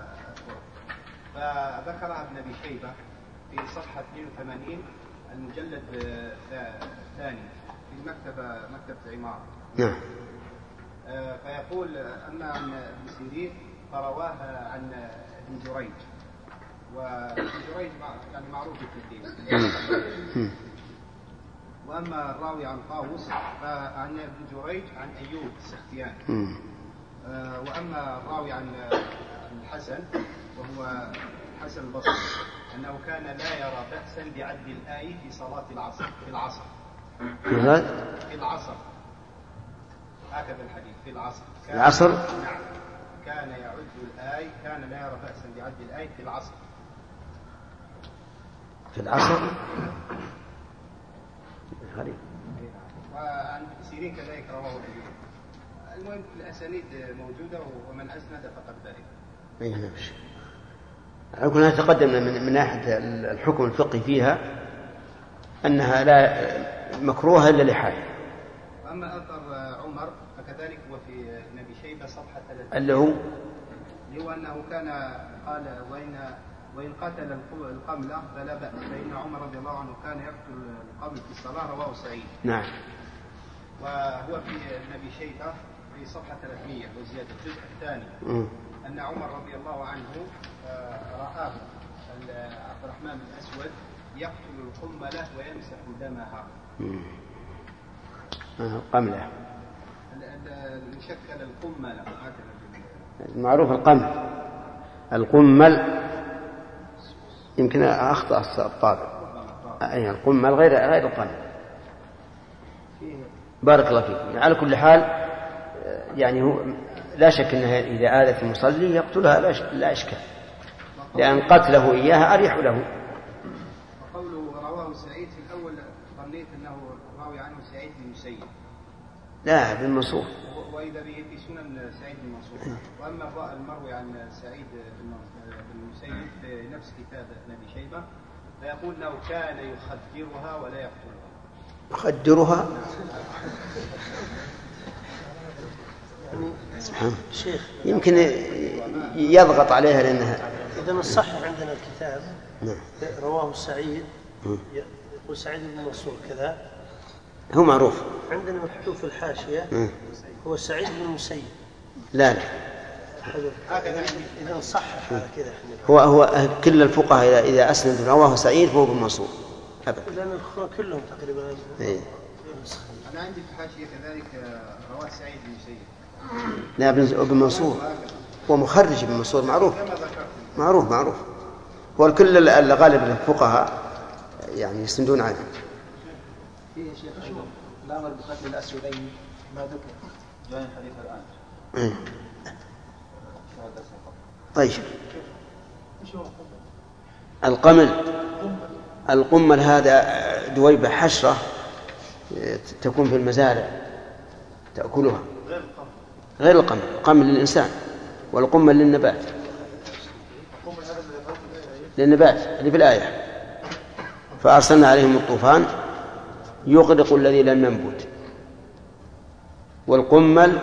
فذكرها ابن أبي شيبة في صفحة 82 المجلد الثاني في مكتبة العمارة. نعم. فيقول أما عن ابن سيرين فرواها عن ابن جريج، وابن جريج يعني معروف في الدين. وأما الراوي عن طاووس فعن ابن جريج عن أيوب السختياني. وأما الراوي عن الحسن وهو حسن البصري أنه كان لا يرى بأسا بعد الآية في صلاة العصر في العصر. في العصر هكذا الحديث في العصر. العصر. نعم. كان يعد الآية كان لا يرى بأسا بعد الآية في العصر. في العصر غريب. وعن سيرين كذلك رواه أيوب. المهم الأسانيد موجودة ومن أسند فقد برئ. أي نعم. كنا نتقدم من ناحية الحكم الفقهي فيها أنها لا مكروهة إلا لحاجة. أما أثر عمر فكذلك هو في ابن أبي شيبة صفحة 30 اللي هو أنه كان قال وإن قتل القملة فلا بأس، فإن عمر رضي الله عنه كان يقتل القمل في الصلاة، رواه سعيد. نعم. وهو في ابن أبي شيبة في صفحة 300 وزيادة الجزء الثاني أن عمر رضي الله عنه رآه عبد الرحمن الأسود يقتل القملة ويمسح دمها. قملة المشكل القملة معروف القمل يمكن أخطأ الطابع. أي القمل غير القمل. بارك الله فيكم. على كل حال يعني هو لا شك أنها إذا آذت المصلي يقتلها لا إشكال، لأن قتله إياها أريح له. وقوله رواه سعيد في الأول ظنيت أنه راوي عنه سعيد بن المسيب. لا بن منصور. وإذا به في سنن سعيد بن منصور. وأما المروي عن سعيد بن المسيب في نفس كتاب ابن أبي شيبة فيقول أنه كان يخدرها ولا يقتلها. يخدرها؟ شيخ يمكن يضغط عليها لأنها إذا الصح عندنا الكتاب رواه سعيد يقول سعيد بن منصور كذا هو معروف عندنا مكتوب في الحاشية هو سعيد بن المسيب. لا إذا صح على كذا. هو كل الفقهاء إذا أسند رواه سعيد فهو بن منصور أبدا. لأن كلهم تقريبا. أنا عندي في الحاشية كذلك رواه سعيد بن المسيب. لا ابن منصور هو مخرج ابن منصور معروف هو الكل الغالب الفقهاء يعني يسندون عليه. فيه شيخ الأمر بقتل الأسودين ما ذكر جاء الحديث الآن. طيب القمل هذا دويبة حشرة تكون في المزارع تأكلها غير القمل للإنسان، والقمل للنبات اللي في الآية فأرسلنا عليهم الطوفان يغرق الذي لم ينبت. والقمل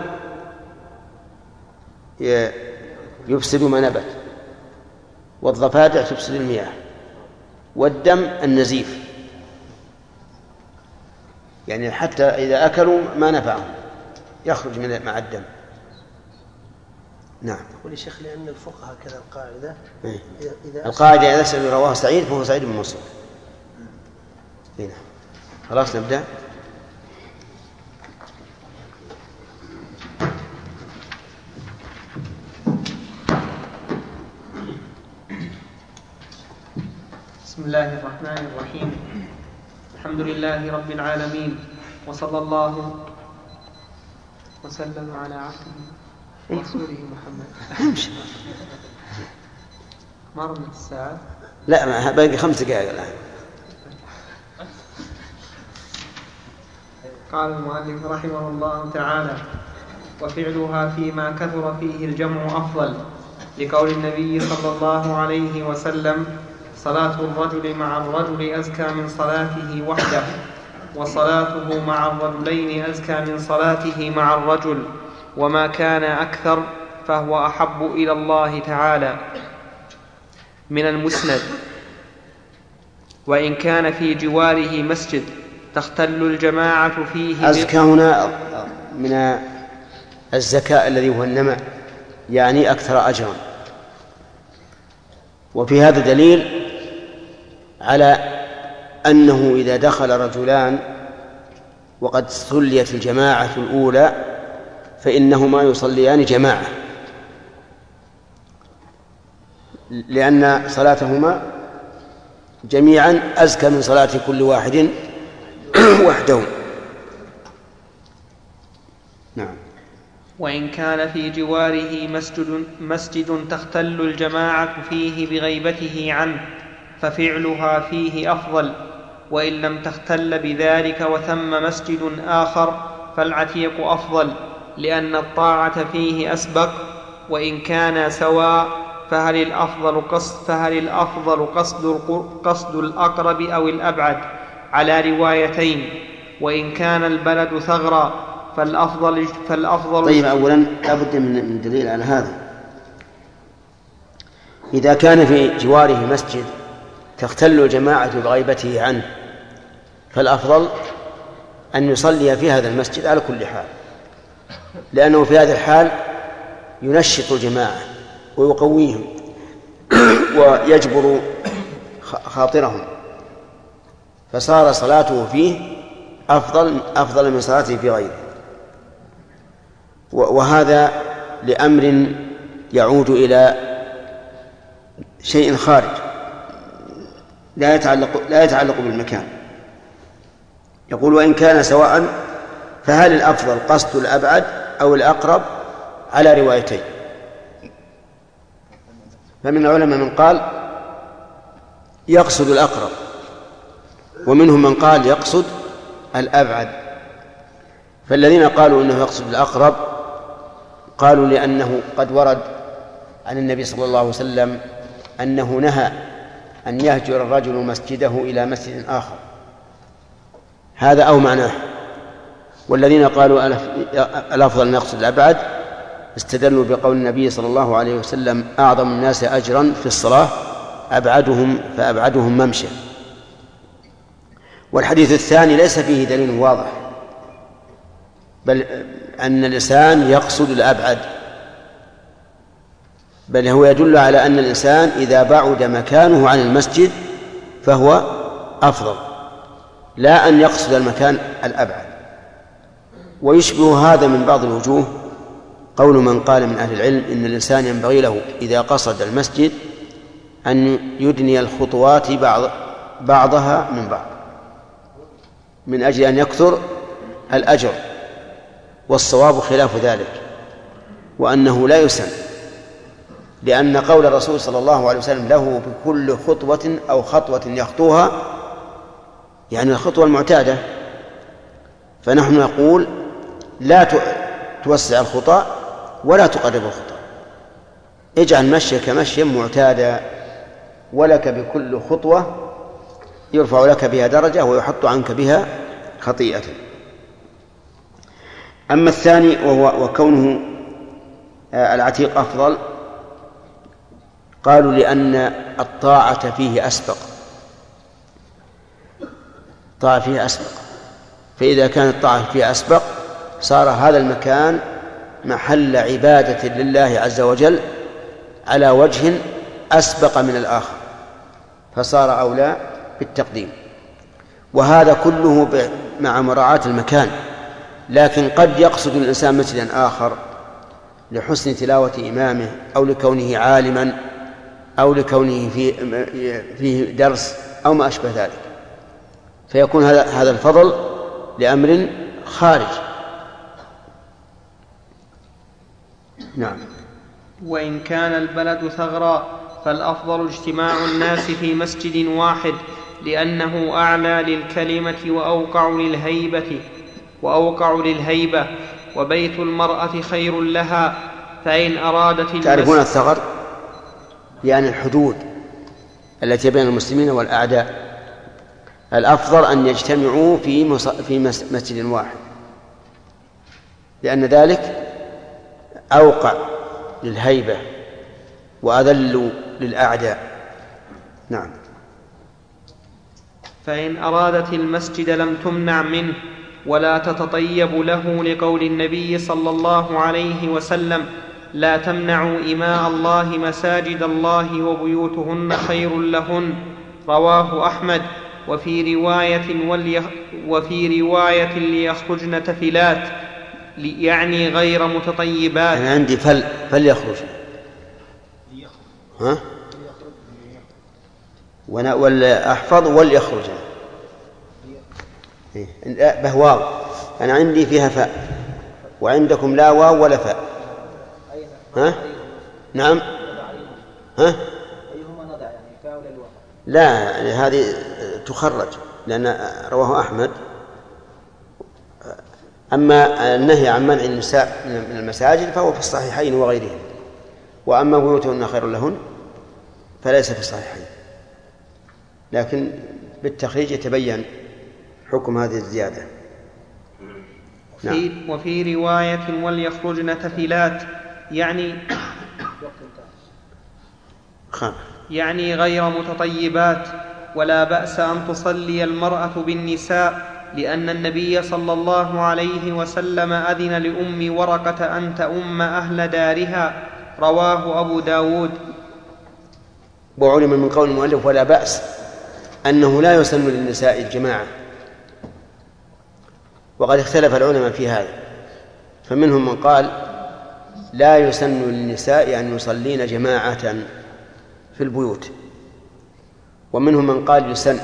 يفسد ما نبت، والضفادع تفسد المياه، والدم النزيف يعني حتى إذا أكلوا ما نفعهم يخرج مع الدم. نعم. يقول شيخ لأن الفقهاء كذا القاعدة القاعدة إذا سأل رواه سعيد فهو سعيد بن منصور. هنا خلاص نبدأ. بسم الله الرحمن الرحيم. الحمد لله رب العالمين، وصلى الله وسلم على عبده ورسوله محمد. مرت الساعة؟ لا باقي 5 دقائق الآن. قال المؤلف رحمه الله تعالى: وفعلها فيما كثر فيه الجمع أفضل، لقول النبي صلى الله عليه وسلم: صلاة الرجل مع الرجل أزكى من صلاته وحده، وصلاته مع الرجلين أزكى من صلاته مع الرجل، وما كان أكثر فهو أحب إلى الله تعالى. من المسند: وإن كان في جواره مسجد تختل الجماعة فيه. أزكى هنا من الزكاة الذي هو النماء، يعني أكثر أجرا. وفي هذا دليل على أنه إذا دخل رجلان وقد صليت الجماعة الأولى فإنهما يصليان جماعة، لأن صلاتهما جميعا أزكى من صلاة كل واحد وحده. نعم. وإن كان في جواره مسجد تختل الجماعة فيه بغيبته عنه، ففعلها فيه أفضل، وإن لم تختل بذلك وثم مسجد آخر فالعتيق أفضل، لأن الطاعة فيه أسبق. وإن كان سواء فهل الأفضل قصد الأقرب أو الأبعد على روايتين. وإن كان البلد ثغرا فالأفضل. طيب، أولا لابد من دليل على هذا. إذا كان في جواره مسجد تختل الجماعة بغيبته عنه فالأفضل أن يصلي في هذا المسجد على كل حال، لأنه في هذا الحال ينشط الجماعة ويقويهم ويجبر خاطرهم، فصار صلاته فيه أفضل من صلاته في غيره. وهذا لأمر يعود إلى شيء خارج لا يتعلق بالمكان. يقول: وإن كان سواء فهل الأفضل قصد الأبعد أو الأقرب على روايتين. فمن العلماء من قال يقصد الأقرب، ومنهم من قال يقصد الأبعد. فالذين قالوا إنه يقصد الأقرب قالوا لأنه قد ورد عن النبي صلى الله عليه وسلم أنه نهى أن يهجر الرجل مسجده إلى مسجد آخر، هذا أو معناه. والذين قالوا الأفضل أن يقصد الأبعد استدلوا بقول النبي صلى الله عليه وسلم: أعظم الناس أجرا في الصلاة فأبعدهم ممشى. والحديث الثاني ليس فيه دليل واضح، بل أن الإنسان يقصد الأبعد، بل هو يدل على أن الإنسان إذا بعد مكانه عن المسجد فهو أفضل، لا أن يقصد المكان الأبعد. ويشبه هذا من بعض الوجوه قول من قال من أهل العلم إن الإنسان ينبغي له إذا قصد المسجد أن يدني الخطوات بعضها من بعض من أجل أن يكثر الأجر، والصواب خلاف ذلك، وأنه لا يسن، لأن قول الرسول صلى الله عليه وسلم له بكل خطوة أو خطوة يخطوها يعني الخطوة المعتادة، فنحن نقول لا توسع الخطى ولا تقرب الخطى، اجعل مشيك مشيا معتادا، ولك بكل خطوة يرفع لك بها درجة ويحط عنك بها خطيئة. أما الثاني وكونه العتيق أفضل، قالوا لأن الطاعة فيه أسبق، الطاعة فيه أسبق، فإذا كانت الطاعة فيه أسبق صار هذا المكان محل عبادة لله عز وجل على وجه أسبق من الآخر، فصار أولى بالتقديم. وهذا كله مع مراعاة المكان، لكن قد يقصد الإنسان مسجدا آخر لحسن تلاوة إمامه أو لكونه عالما أو لكونه فيه درس أو ما أشبه ذلك، فيكون هذا الفضل لأمر خارج. نعم. وإن كان البلد ثغرا فالأفضل اجتماع الناس في مسجد واحد، لأنه أعلى للكلمة وأوقع للهيبة، وبيت المرأة خير لها. فإن أرادت تعرفون الثغر يعني الحدود التي بين المسلمين والأعداء، الأفضل أن يجتمعوا في مسجد واحد، لأن ذلك أوقع للهيبة وأذل للأعداء. نعم. فإن أرادت المسجد لم تمنع منه ولا تتطيب له، لقول النبي صلى الله عليه وسلم: لا تمنعوا إماء الله مساجد الله وبيوتهن خير لهن. رواه أحمد. وفي رواية ليخرجن تفلات، يعني غير متطيبات. أنا عندي فليخرج، ها؟ والأحفظ وليخرج بهواو، أنا عندي فيها فاء وعندكم لا واو ولا فاء. ها؟ نعم. ها؟ لا، هذه تخرج لأن رواه أحمد. أما النهي عن منع النساء من المساجد فهو في الصحيحين وغيرهم، وأما بيوتهن خير لهن فليس في الصحيحين، لكن بالتخريج يتبين حكم هذه الزيادة. نعم. وفي رواية وليخرجن تفلات يعني غير متطيبات، ولا بأس أن تصلي المرأة بالنساء، لأن النبي صلى الله عليه وسلم أذن لأم ورقة أن تؤم أهل دارها، رواه أبو داود. وعلم من قول المؤلف ولا بأس أنه لا يسن للنساء الجماعة، وقد اختلف العلماء في هذا، فمنهم من قال لا يسن للنساء أن يصلين جماعة في البيوت، ومنهم من قال يسن،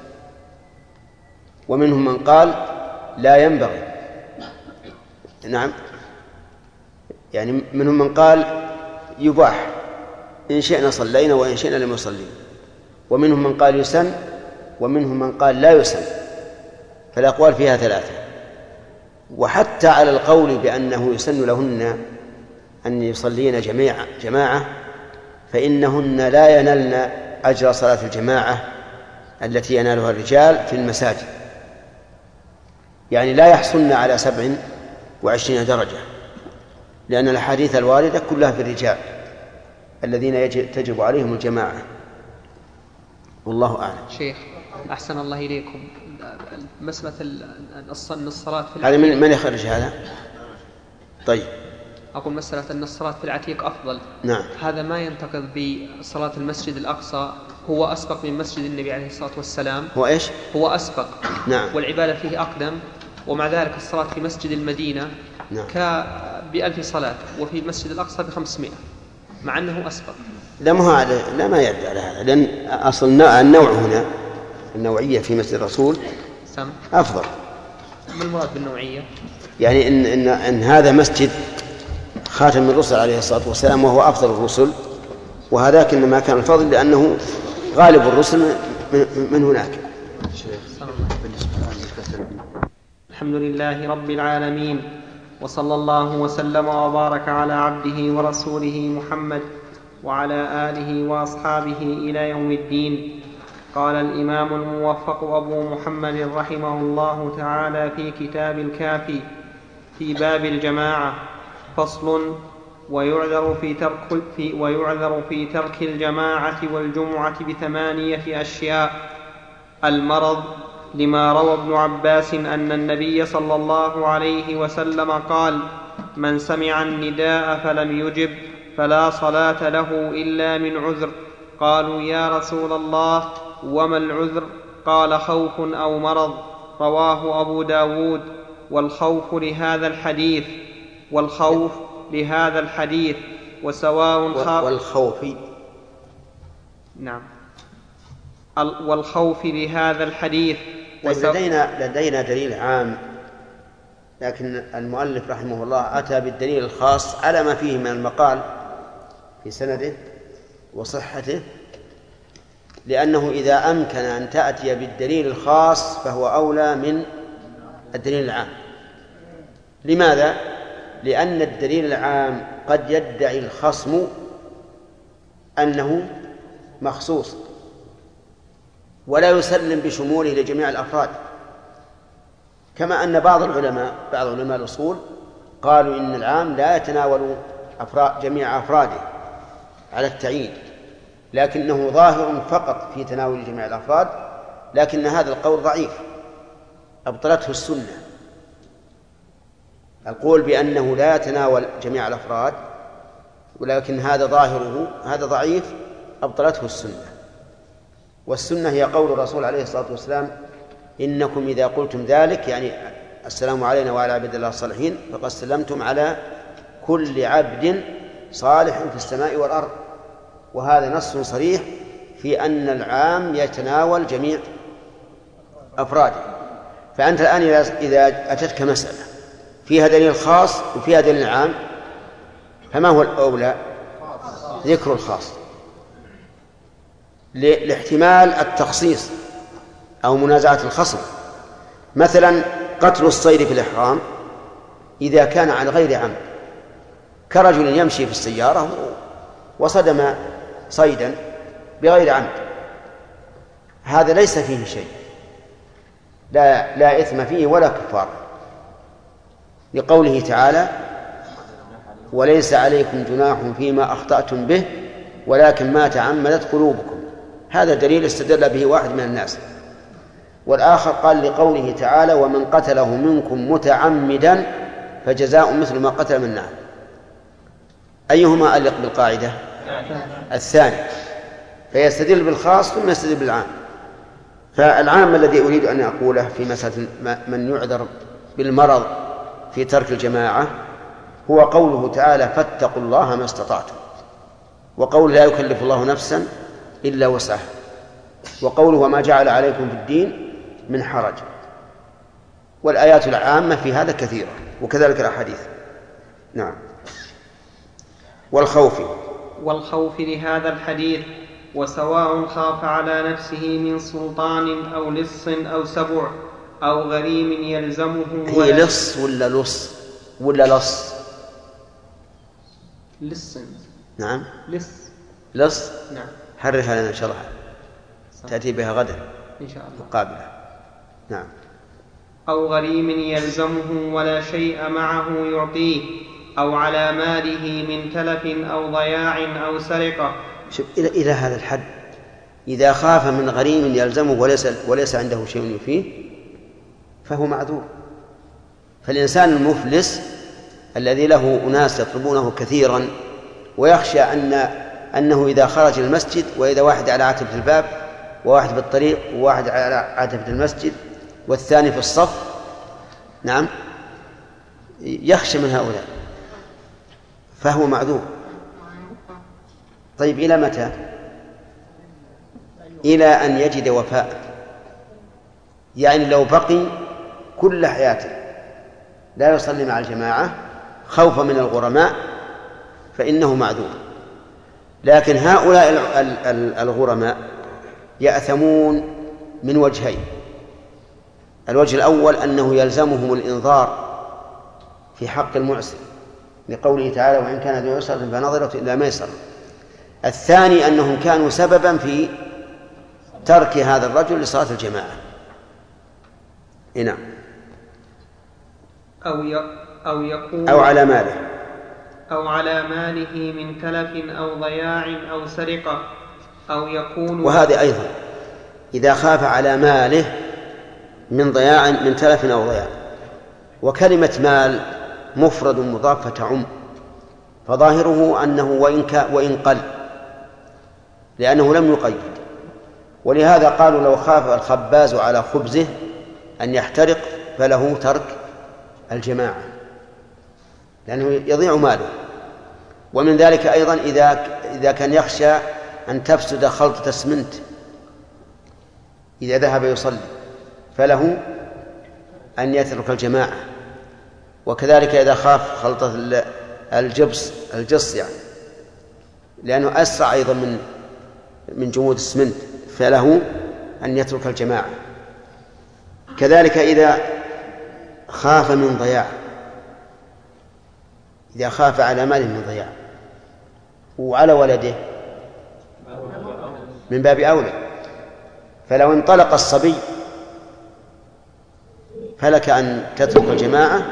ومنهم من قال لا ينبغي. نعم، يعني منهم من قال يباح إن شئنا صلينا وإن شئنا لم يصلين، ومنهم من قال يسن، ومنهم من قال لا يسن، فالأقوال فيها ثلاثة. وحتى على القول بأنه يسن لهن أن يصلين جماعة فإنهن لا ينلن أجر صلاة الجماعة التي ينالها الرجال في المساجد، يعني لا يحصلن على 27 درجة، لأن الأحاديث الواردة كلها في الرجال الذين تجب عليهم الجماعة. والله أعلم. شيخ أحسن الله إليكم، مسألة الصلاة في هذا من يخرج هذا؟ طيب، أقول مسألة أن الصلاة في العتيق أفضل. نعم. هذا ما ينتقض بصلاة المسجد الأقصى، هو أسبق من مسجد النبي عليه الصلاة والسلام. هو إيش؟ هو أسبق. نعم. والعبادة فيه أقدم، ومع ذلك الصلاة في مسجد المدينة نعم. ب1000 صلاة، وفي المسجد الأقصى ب500، مع أنه أسبق. لا ما يرد على هذا، لأن أصل النوع هنا النوعية في مسجد الرسول أفضل. ما المراد بالنوعية؟ يعني إن هذا مسجد خاتم الرسل عليه الصلاة والسلام وهو أفضل الرسل، وهذاك إنما كان الفضل لأنه غالب الرسل من هناك. الحمد لله رب العالمين، وصلى الله وسلم وبارك على عبده ورسوله محمد وعلى آله وأصحابه إلى يوم الدين. قال الإمام الموفق أبو محمد رحمه الله تعالى في كتاب الكافي في باب الجماعة: فصل: ويعذر في ترك الجماعة والجمعة ب8 أشياء: المرض، لما روى ابن عباس أن النبي صلى الله عليه وسلم قال: من سمع النداء فلم يجب فلا صلاة له إلا من عذر. قالوا: يا رسول الله وما العذر؟ قال: خوف أو مرض. رواه أبو داود. والخوف لهذا الحديث وسواء والخوف لهذا الحديث لدينا دليل عام، لكن المؤلف رحمه الله أتى بالدليل الخاص على ما فيه من المقال في سنده وصحته، لأنه إذا أمكن أن تأتي بالدليل الخاص فهو أولى من الدليل العام. لماذا؟ لأن الدليل العام قد يدعي الخصم أنه مخصوص ولا يسلم بشموله لجميع الأفراد، كما أن بعض علماء الأصول قالوا إن العام لا يتناول جميع أفراده على التعيين، لكنه ظاهر فقط في تناول جميع الأفراد، لكن هذا القول ضعيف أبطلته السنة. القول بأنه لا يتناول جميع الأفراد ولكن هذا ظاهره هذا ضعيف أبطلته السنة. والسنة هي قول الرسول عليه الصلاة والسلام: إنكم إذا قلتم ذلك، يعني السلام علينا وعلى عباد الله الصالحين، فقد سلمتم على كل عبد صالح في السماء والأرض. وهذا نص صريح في أن العام يتناول جميع أفراده. فأنت الآن إذا أتتك مسألة فيها دليل خاص وفيها دليل عام، فما هو الأولى؟ ذكر الخاص. لاحتمال التخصيص أو منازعة الخصم. مثلا قتل الصيد في الإحرام إذا كان عن غير عمد، كرجل يمشي في السيارة وصدم صيدا بغير عمد، هذا ليس فيه شيء، لا إثم فيه ولا كفار، لقوله تعالى: وليس عليكم جناح فيما أخطأتم به ولكن ما تعمدت قلوبكم. هذا دليل استدل به واحد من الناس. والآخر قال لقوله تعالى: ومن قتله منكم متعمدا فجزاء مثل ما قتل من النعم. أيهما أليق بالقاعدة؟ الثاني، فيستدل بالخاص ثم يستدل بالعام. فالعام الذي أريد أن أقوله في مسألة من يعذر بالمرض في ترك الجماعة هو قوله تعالى: فاتقوا الله ما استطعتم، وقول لا يكلف الله نفسا إلا وسعها، وقوله وما جعل عليكم في الدين من حرج. والآيات العامة في هذا كثيرة، وكذلك الأحاديث. نعم. والخوف لهذا الحديث: وسواء خاف على نفسه من سلطان أو لص أو سبع أو غريم يلزمه. هي لص ولا لص ولا لص؟ لص. نعم. لص. نعم. حرفها لنا إن شاء الله، تأتي بها غدا إن شاء الله مقابلة. نعم. أو غريم يلزمه ولا شيء معه يعطيه، أو على ماله من تلف أو ضياع أو سرقة. شوف إلى هذا الحد، إذا خاف من غريم يلزمه وليس عنده شيء يفيه فهو معذور. فالإنسان المفلس الذي له أناس يطلبونه كثيرا ويخشى أنه إذا خرج المسجد وإذا واحد على عتبة الباب وواحد بالطريق وواحد على عتبة المسجد والثاني في الصف، نعم، يخشى من هؤلاء فهو معذور. طيب إلى متى؟ إلى أن يجد وفاء، يعني لو بقي كل حياته لا يصلي مع الجماعة خوفا من الغرماء فإنه معذور. لكن هؤلاء الغرماء يأثمون من وجهين: الوجه الأول أنه يلزمهم الإنذار في حق المعسر لقوله تعالى: وإن كان ذو عسرة فنظرة إلى ميسر. الثاني أنهم كانوا سببا في ترك هذا الرجل لصلاة الجماعة. نعم. أو على ماله من تلف أو ضياع أو سرقة، أو يكون. وهذا أيضا إذا خاف على ماله من ضياع من تلف أو ضياع، وكلمة مال مفرد مضاف فتعم، فظاهره أنه وإن قل، لأنه لم يقيد. ولهذا قالوا لو خاف الخباز على خبزه أن يحترق فله ترك الجماعة لأنه يضيع ماله. ومن ذلك أيضا إذا كان يخشى أن تفسد خلطة اسمنت إذا ذهب يصلي فله أن يترك الجماعة. وكذلك إذا خاف خلطة الجص يعني لأنه أسرع أيضا من جمود السمنت فله أن يترك الجماعة. كذلك إذا خاف من ضياع، إذا خاف على ماله من ضياع وعلى ولده من باب أولى. فلو انطلق الصبي فلك أن تترك الجماعة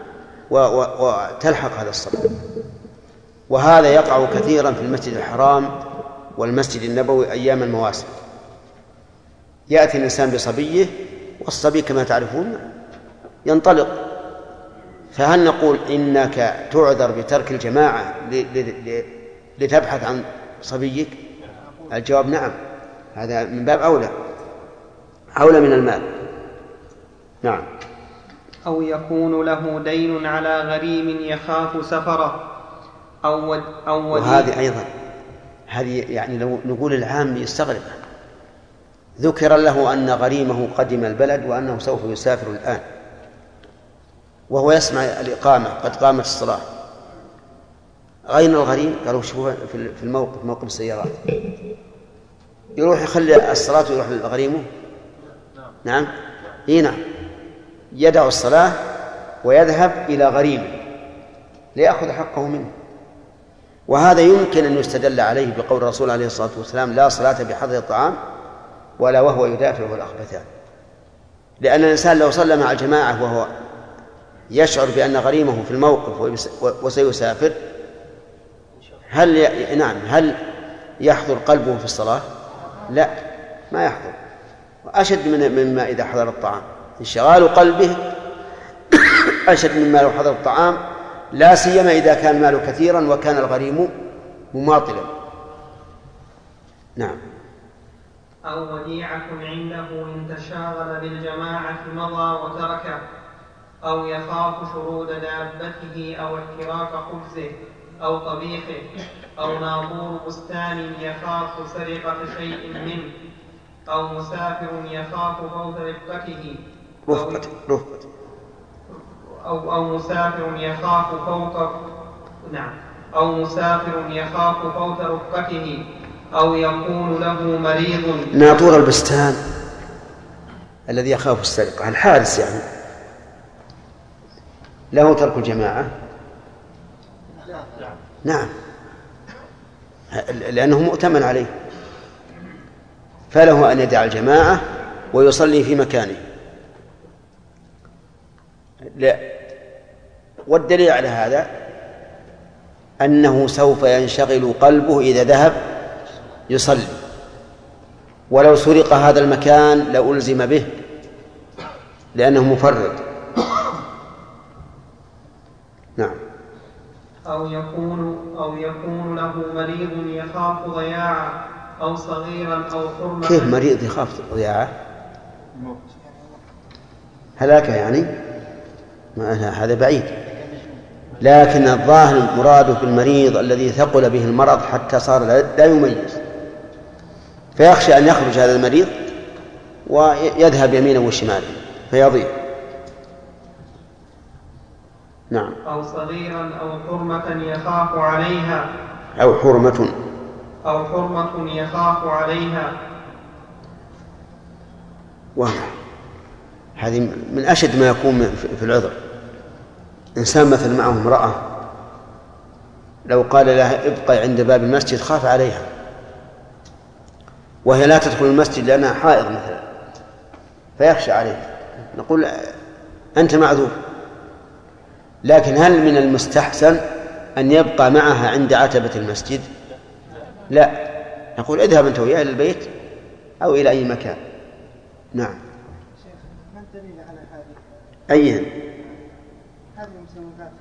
وتلحق هذا الصبي. وهذا يقع كثيرا في المسجد الحرام والمسجد النبوي أيام المواسم. يأتي الإنسان بصبيه والصبي كما تعرفون ينطلق، فهل نقول إنك تعذر بترك الجماعة لتبحث عن صبيك؟ الجواب نعم، هذا من باب أولى من المال. نعم. أو يكون له دين على غريم يخاف سفره وهذه أيضا هذه يعني لو نقول العام يستغرب. ذكر له أن غريمه قدم البلد وأنه سوف يسافر الآن وهو يسمع الإقامة قد قامت الصلاة. غير الغريم قالوا شوفوا في الموقف موقف السيارات يروح يخلي الصلاة ويروح لغريمه؟ نعم. نعم، يدع الصلاة ويذهب إلى غريمه ليأخذ حقه منه. وهذا يمكن أن يستدل عليه بقول الرسول عليه الصلاة والسلام: لا صلاة بحضر الطعام ولا وهو يدافعه الأخبثان. لأن الإنسان لو صلى مع الجماعة وهو يشعر بأن غريمه في الموقف وسيسافر، هل يحضر قلبه في الصلاة؟ لا، ما يحضر. أشد مما إذا حضر الطعام. انشغال قلبه أشد مما لو حضر الطعام، لا سيما إذا كان ماله كثيرا وكان الغريم مماطلا. نعم. أو وديعة عنده إن تشاغل بالجماعة مضى وتركه، أو يخاف شرود دابته أو احتراق خبزه أو طبيخه، أو ناظور بستان يخاف سرقة شيء منه، أو مسافر يخاف فوت رفقته أو مسافر يخاف فوت رفقته، أو يكون له مريض. ناظور البستان الذي يخاف السرقة، الحارس يعني، له ترك الجماعة؟ نعم، لأنه مؤتمن عليه، فله أن يدع الجماعة ويصلي في مكانه. لا، والدليل على هذا أنه سوف ينشغل قلبه إذا ذهب يصلي، ولو سرق هذا المكان لألزم به لأنه مفرط. نعم. أو يكون له مريض يخاف ضياعه، أو صغيرا أو حرمة. كيف مريض يخاف ضياعه؟ هلاكه يعني؟ هذا بعيد. لكن الظاهر مراده بالمريض الذي ثقل به المرض حتى صار لا يميز، فيخشى أن يخرج هذا المريض ويذهب يمينا وشمالا فيضيع. نعم. أو صغيرا أو حرمة يخاف عليها، أو حرمة يخاف عليها. هذه من أشد ما يكون في العذر. إنسان مثل معه امرأة، لو قال لها ابقي عند باب المسجد خاف عليها، وهي لا تدخل المسجد لأنها حائض مثلا، فيخشى عليها، نقول أنت معذور. لكن هل من المستحسن أن يبقى معها عند عتبة المسجد؟ لا، نقول اذهب أنت وياه إلى البيت أو إلى أي مكان. نعم. ما الدليل على هذه؟ أيها؟ هذه المسلمات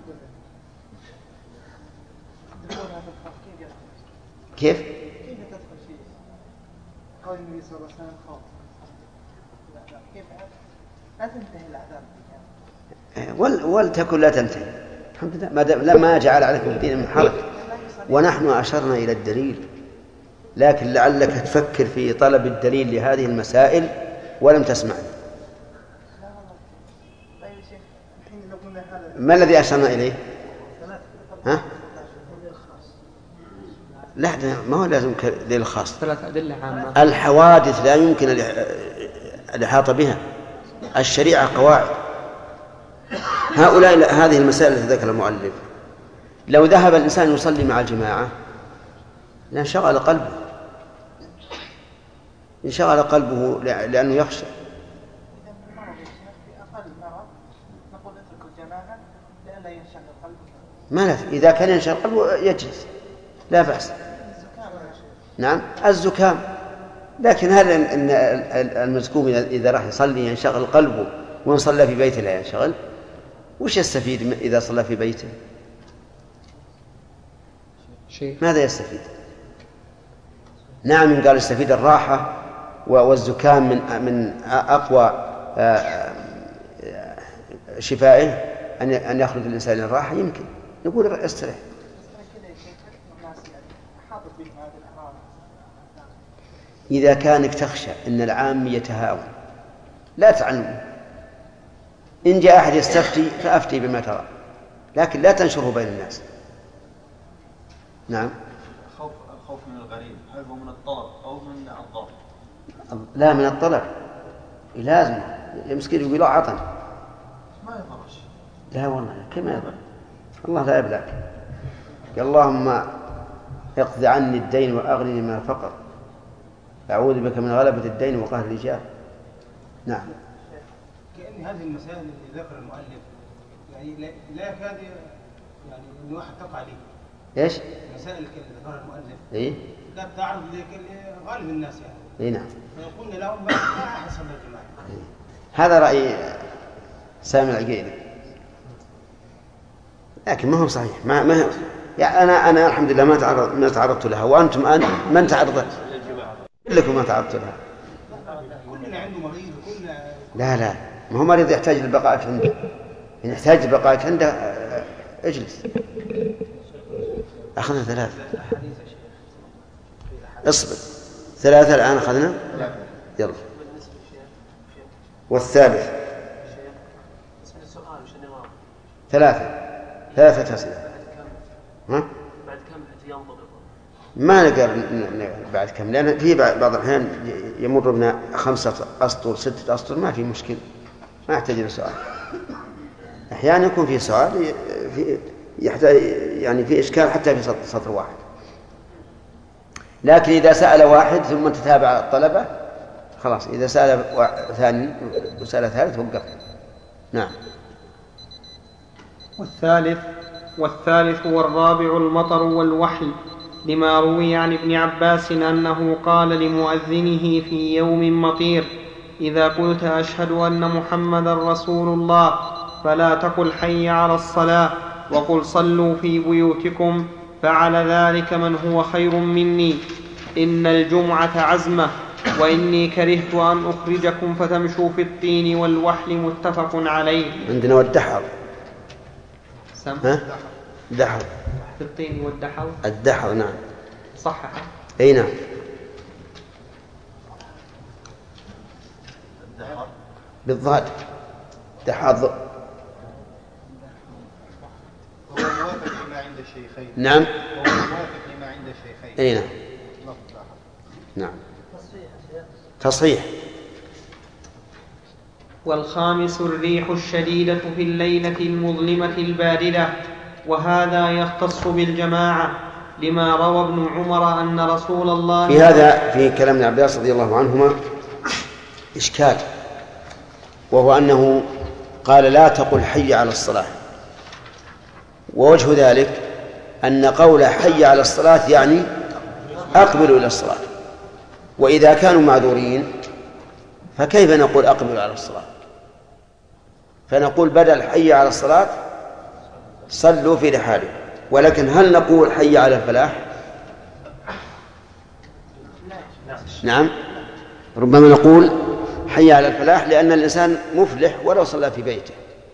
دخولها في الخوف كيف تدخل فيه؟ قول النبي صلى الله عليه وسلم خوف، كيف لا تنتهي العذاب؟ ولتكن لا تنتهي. الحمد لله ما جعل عليكم الدين من حرج، ونحن أشرنا إلى الدليل، لكن لعلك تفكر في طلب الدليل لهذه المسائل ولم تسمعني. ما الذي أشرنا إليه؟ ها؟ لا، ما هو لازم دليل خاص. الحوادث لا يمكن الإحاطة بها، الشريعة قواعد. هؤلاء هذه المسائل التي ذكر المؤلف، لو ذهب الإنسان يصلي مع الجماعة لانشغل قلبه لأنه يخشى. ما لا، إذا كان ينشغل قلبه يجلس لا بأس. نعم، الزكام. لكن هل إن المزكوم إذا راح يصلي ينشغل قلبه وإن صلى في بيته لا ينشغل؟ وش يستفيد إذا صلى في بيته؟ ماذا يستفيد؟ نعم، قال يستفيد الراحة، والزكام من أقوى شفائه أن يخرج الإنسان للراحة. يمكن نقول استريح. إذا كانك تخشى أن العام يتهاون لا تعلمه. إن جاء أحد يستفتي فأفتي بما ترى، لكن لا تنشره بين الناس. نعم. الخوف من الغريب هل هو من الطلب أو من الضرب؟ لا، من الطلب لازم المسكين يقول عطن ما يضرش. لا والله كما يضر الله لا يبلاك. اللهم اقض عني الدين وأغنني من الفقر، أعوذ بك من غلبة الدين وقهر الرجال. نعم. كأن هذه المسائل اللي ذكر المؤلف يعني لا يكاد يعني أن واحد تقع عليه. إيش؟ مسائل اللي ذكرها المؤلف. إيه؟ لا تعرض لغالب الناس يعني. إيه نعم. فيقولون لهم ما أحسن الجماعة. هذا رأي سامي العقيلي، لكن ما هو صحيح. ما يعني أنا الحمد لله ما تعرضت لها، وأنتم من تعرضت كلكم ما تعرضت لها. كلنا عنده مريض وكلنا. لا ما هو مريض يحتاج لبقائك عنده، إن يحتاج لبقائك عنده اجلس. أخذنا 3. اصبر 3 الآن أخذنا. يلا. والثالث 3 أسئلة. ها؟ بعد كم ينضبط؟ ما نقدر بعد كم، لأن في بعض الأحيان يمر بنا 5 أسطر 6 أسطر، ما في مشكلة، ما يحتاج إلى سؤال. أحيانا يكون في سؤال يحتاج يعني في إشكال حتى في سطر واحد، لكن إذا سأل واحد ثم تتابع الطلبة خلاص، إذا سأل ثاني وسأل ثالث وقف. نعم. والثالث والرابع المطر والوحل، لما روي عن ابن عباس أنه قال لمؤذنه في يوم مطير: إذا قلت أشهد أن محمدا رسول الله فلا تقل حي على الصلاة، وقل صلوا في بيوتكم، فعل ذلك من هو خير مني. إن الجمعة عزمة، وإني كرهت أن أخرجكم فتمشوا في الطين والوحل. متفق عليه. عندنا والدحر. دحر في الطين والدحر. الدحر نعم. صحح. أي نعم. بالضاد دحر. هو موافق لما عند الشيخين. نعم. هو موافق لما عند الشيخين. أي نعم. نعم. تصحيح. والخامس الريح الشديدة في الليلة المظلمة الباردة، وهذا يختص بالجماعة، لما روى ابن عمر أن رسول الله في هذا في كلام ابن عباس رضي الله عنهما إشكال، وهو أنه قال لا تقل حي على الصلاة، ووجه ذلك أن قول حي على الصلاة يعني أقبلوا إلى الصلاة، وإذا كانوا معذورين فكيف نقول أقبلوا على الصلاة؟ فنقول بدل حي على الصلاة صلوا في رحالكم. ولكن هل نقول حي على الفلاح؟ نعم، ربما نقول حي على الفلاح لأن الإنسان مفلح ولو صلى في بيته.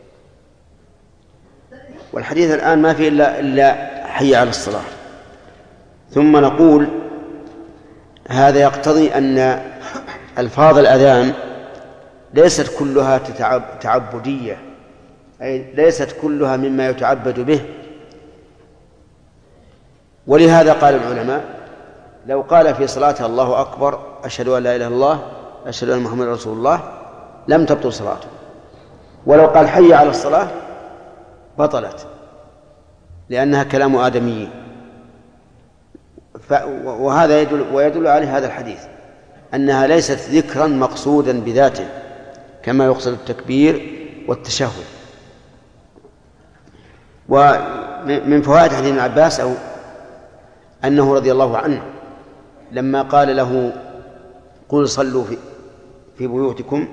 والحديث الآن ما فيه إلا حي على الصلاة. ثم نقول هذا يقتضي أن ألفاظ الأذان ليست كلها تعبدية، أي ليست كلها مما يتعبد به. ولهذا قال العلماء لو قال في صلاته الله أكبر أشهد أن لا إله إلا الله أشهد أن محمدا رسول الله لم تبطل صلاته، ولو قال حي على الصلاة بطلت، لأنها كلام آدمي. وهذا يدل عليه هذا الحديث أنها ليست ذكرا مقصودا بذاته كما يقصد التكبير والتشهد. ومن فوائد حديث ابن عباس أنه رضي الله عنه لما قال له قل صلوا في بيوتكم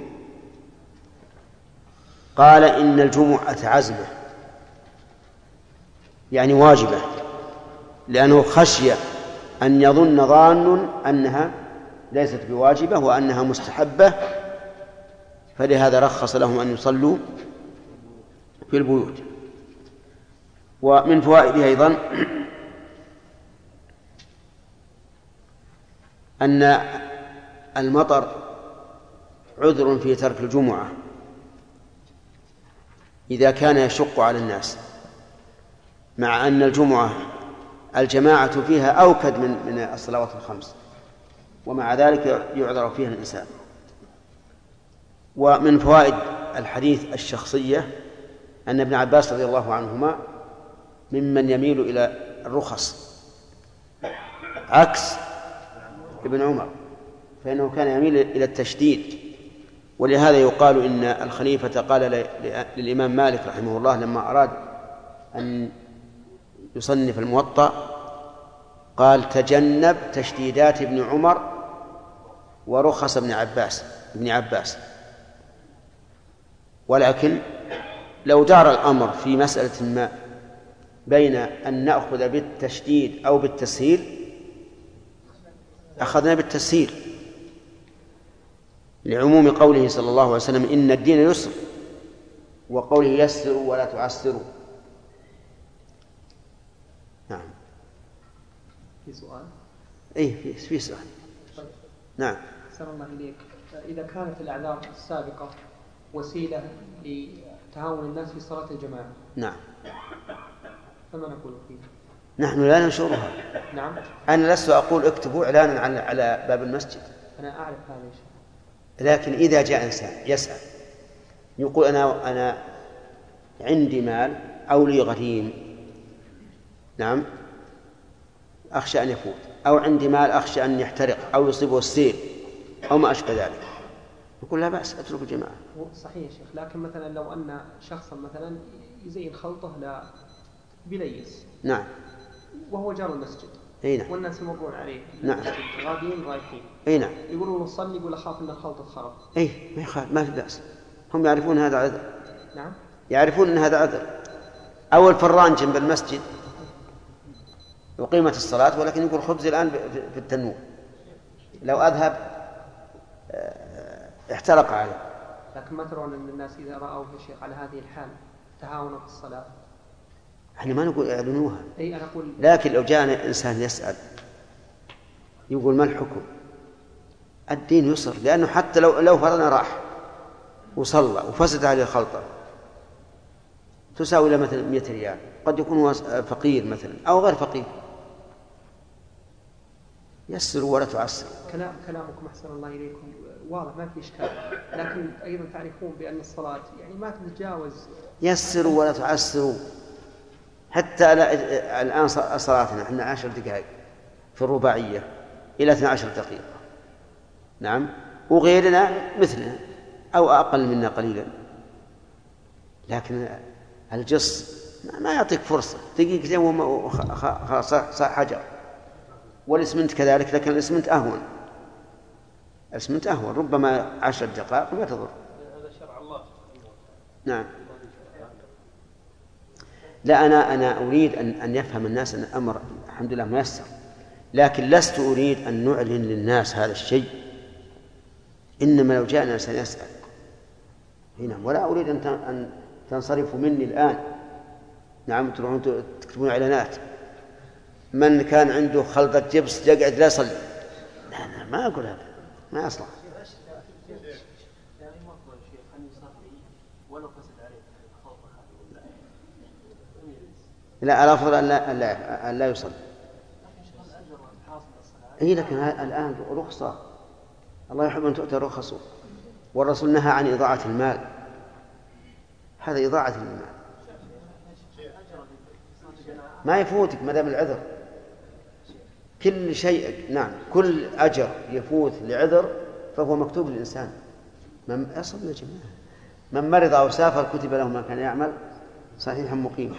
قال إن الجمعة عزمة، يعني واجبة، لأنه خشي أن يظن ظان أنها ليست بواجبة وأنها مستحبة، فلهذا رخص لهم أن يصلوا في البيوت. ومن فوائده أيضا أن المطر عذر في ترك الجمعة إذا كان يشق على الناس، مع أن الجمعة الجماعة فيها أوكد من الصلوات الخمس، ومع ذلك يعذر فيها الإنسان. ومن فوائد الحديث الشخصية أن ابن عباس رضي الله عنهما ممن يميل إلى الرخص عكس ابن عمر، فإنه كان يميل إلى التشديد. ولهذا يقال إن الخليفة قال للإمام مالك رحمه الله لما أراد أن يصنف الموطأ قال: تجنب تشديدات ابن عمر ورخص ابن عباس. ولكن لو دار الأمر في مسألة ما بين أن نأخذ بالتشديد أو بالتسهيل أخذنا بالتسهيل، لعموم قوله صلى الله عليه وسلم: إن الدين يسر، وقوله: يسروا ولا تعسروا. نعم. في سؤال؟ إيه في سؤال. نعم. أحسن الله إليك. إذا كانت الأعذار السابقة وسيلة لتهاون الناس في صلاة الجماعة، نعم، فما نقول فيه؟ نحن لا ننشرها. نعم. أنا لست أقول اكتبوا إعلانا على باب المسجد، أنا أعرف هذا الشيء، لكن إذا جاء إنسان يسأل يقول: أنا عندي مال أو لي غريم، نعم، أخشى أن يفوت، أو عندي مال أخشى أن يحترق أو يصيبه السيل أو ما أشبه ذلك، يقول: لا بأس، أترك الجماعة. صحيح يا شيخ، لكن مثلا لو أن شخصا مثلا يزين خلطه لا بليس، نعم، وهو جار المسجد، نعم، والناس يمرون عليه، نعم، غادين رايحين، نعم، يقولون نصلي، يقول أخاف أن الخلطة خرب. ما يخاف، ما في بأس، هم يعرفون هذا عذر. نعم، يعرفون أن هذا عذر. أو الفران جنب المسجد وقيمة الصلاة، ولكن يقول: خبز الآن في التنور، لو أذهب احترق عليه. لكن ما ترون أن الناس إذا رأوه يا شيخ على هذه الحال تهاونوا في الصلاة؟ احنا ما نقول اعلنوها، أي أنا أقول، لكن لو جاء إنسان يسأل يقول: ما الحكم؟ الدين يسر، لأنه حتى لو فرضنا راح وصلى وفسد عليه الخلطة تساوي له مثلا 100 ريال، قد يكون هو فقير مثلا أو غير فقير، يسروا ولا تعسروا. كلامكم أحسن الله إليكم واضح، ما في إشكال، لكن أيضا تعرفون بأن الصلاة يعني ما تتجاوز. يسروا ولا تعسروا. حتى الآن صلاتنا احنا 10 دقائق في الرباعية إلى 12 دقيقة، نعم، وغيرنا مثلنا أو أقل منا قليلا، لكن الجص ما يعطيك فرصة دقيقتين وخلاص حجر. والإسمنت كذلك، لكن الإسمنت أهون، ربما 10 دقائق ما تضر. هذا شرع الله. نعم. لا، أنا أريد أن يفهم الناس أن الأمر الحمد لله ميسر، لكن لست أريد أن نعلن للناس هذا الشيء. إنما لو جاءنا إنسان يسأل هنا، ولا أريد أن تنصرفوا مني الآن، نعم، تروحون تكتبون إعلانات: من كان عنده خلطة جبس يقعد لا يصلي. لا، ما أقول هذا، ما أصلح. لا، الأفضل أن لا يصلي. لكن الآن رخصة، الله يحب أن تؤتى رخصه، والرسول نهى عن إضاعة المال، هذا إضاعة المال، ما يفوتك ما دام العذر. كل شيء، نعم، كل أجر يفوت لعذر فهو مكتوب للإنسان. من أصل يا جماعة، من مرض أو سافر كتب له ما كان يعمل صحيحا مقيما.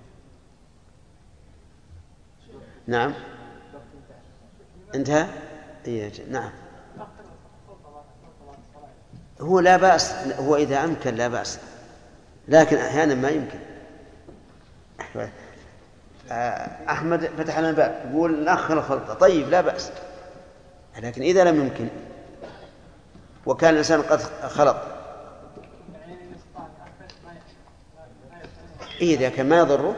نعم، انتهى. نعم، هو لا بأس، هو إذا أمكن لا بأس، لكن أحيانا ما يمكن. أحمد فتح لنا الباب يقول نأخر الخلطة، طيب لا بأس، لكن إذا لم يمكن وكان الإنسان قد خلط، إذا كان ما يضره،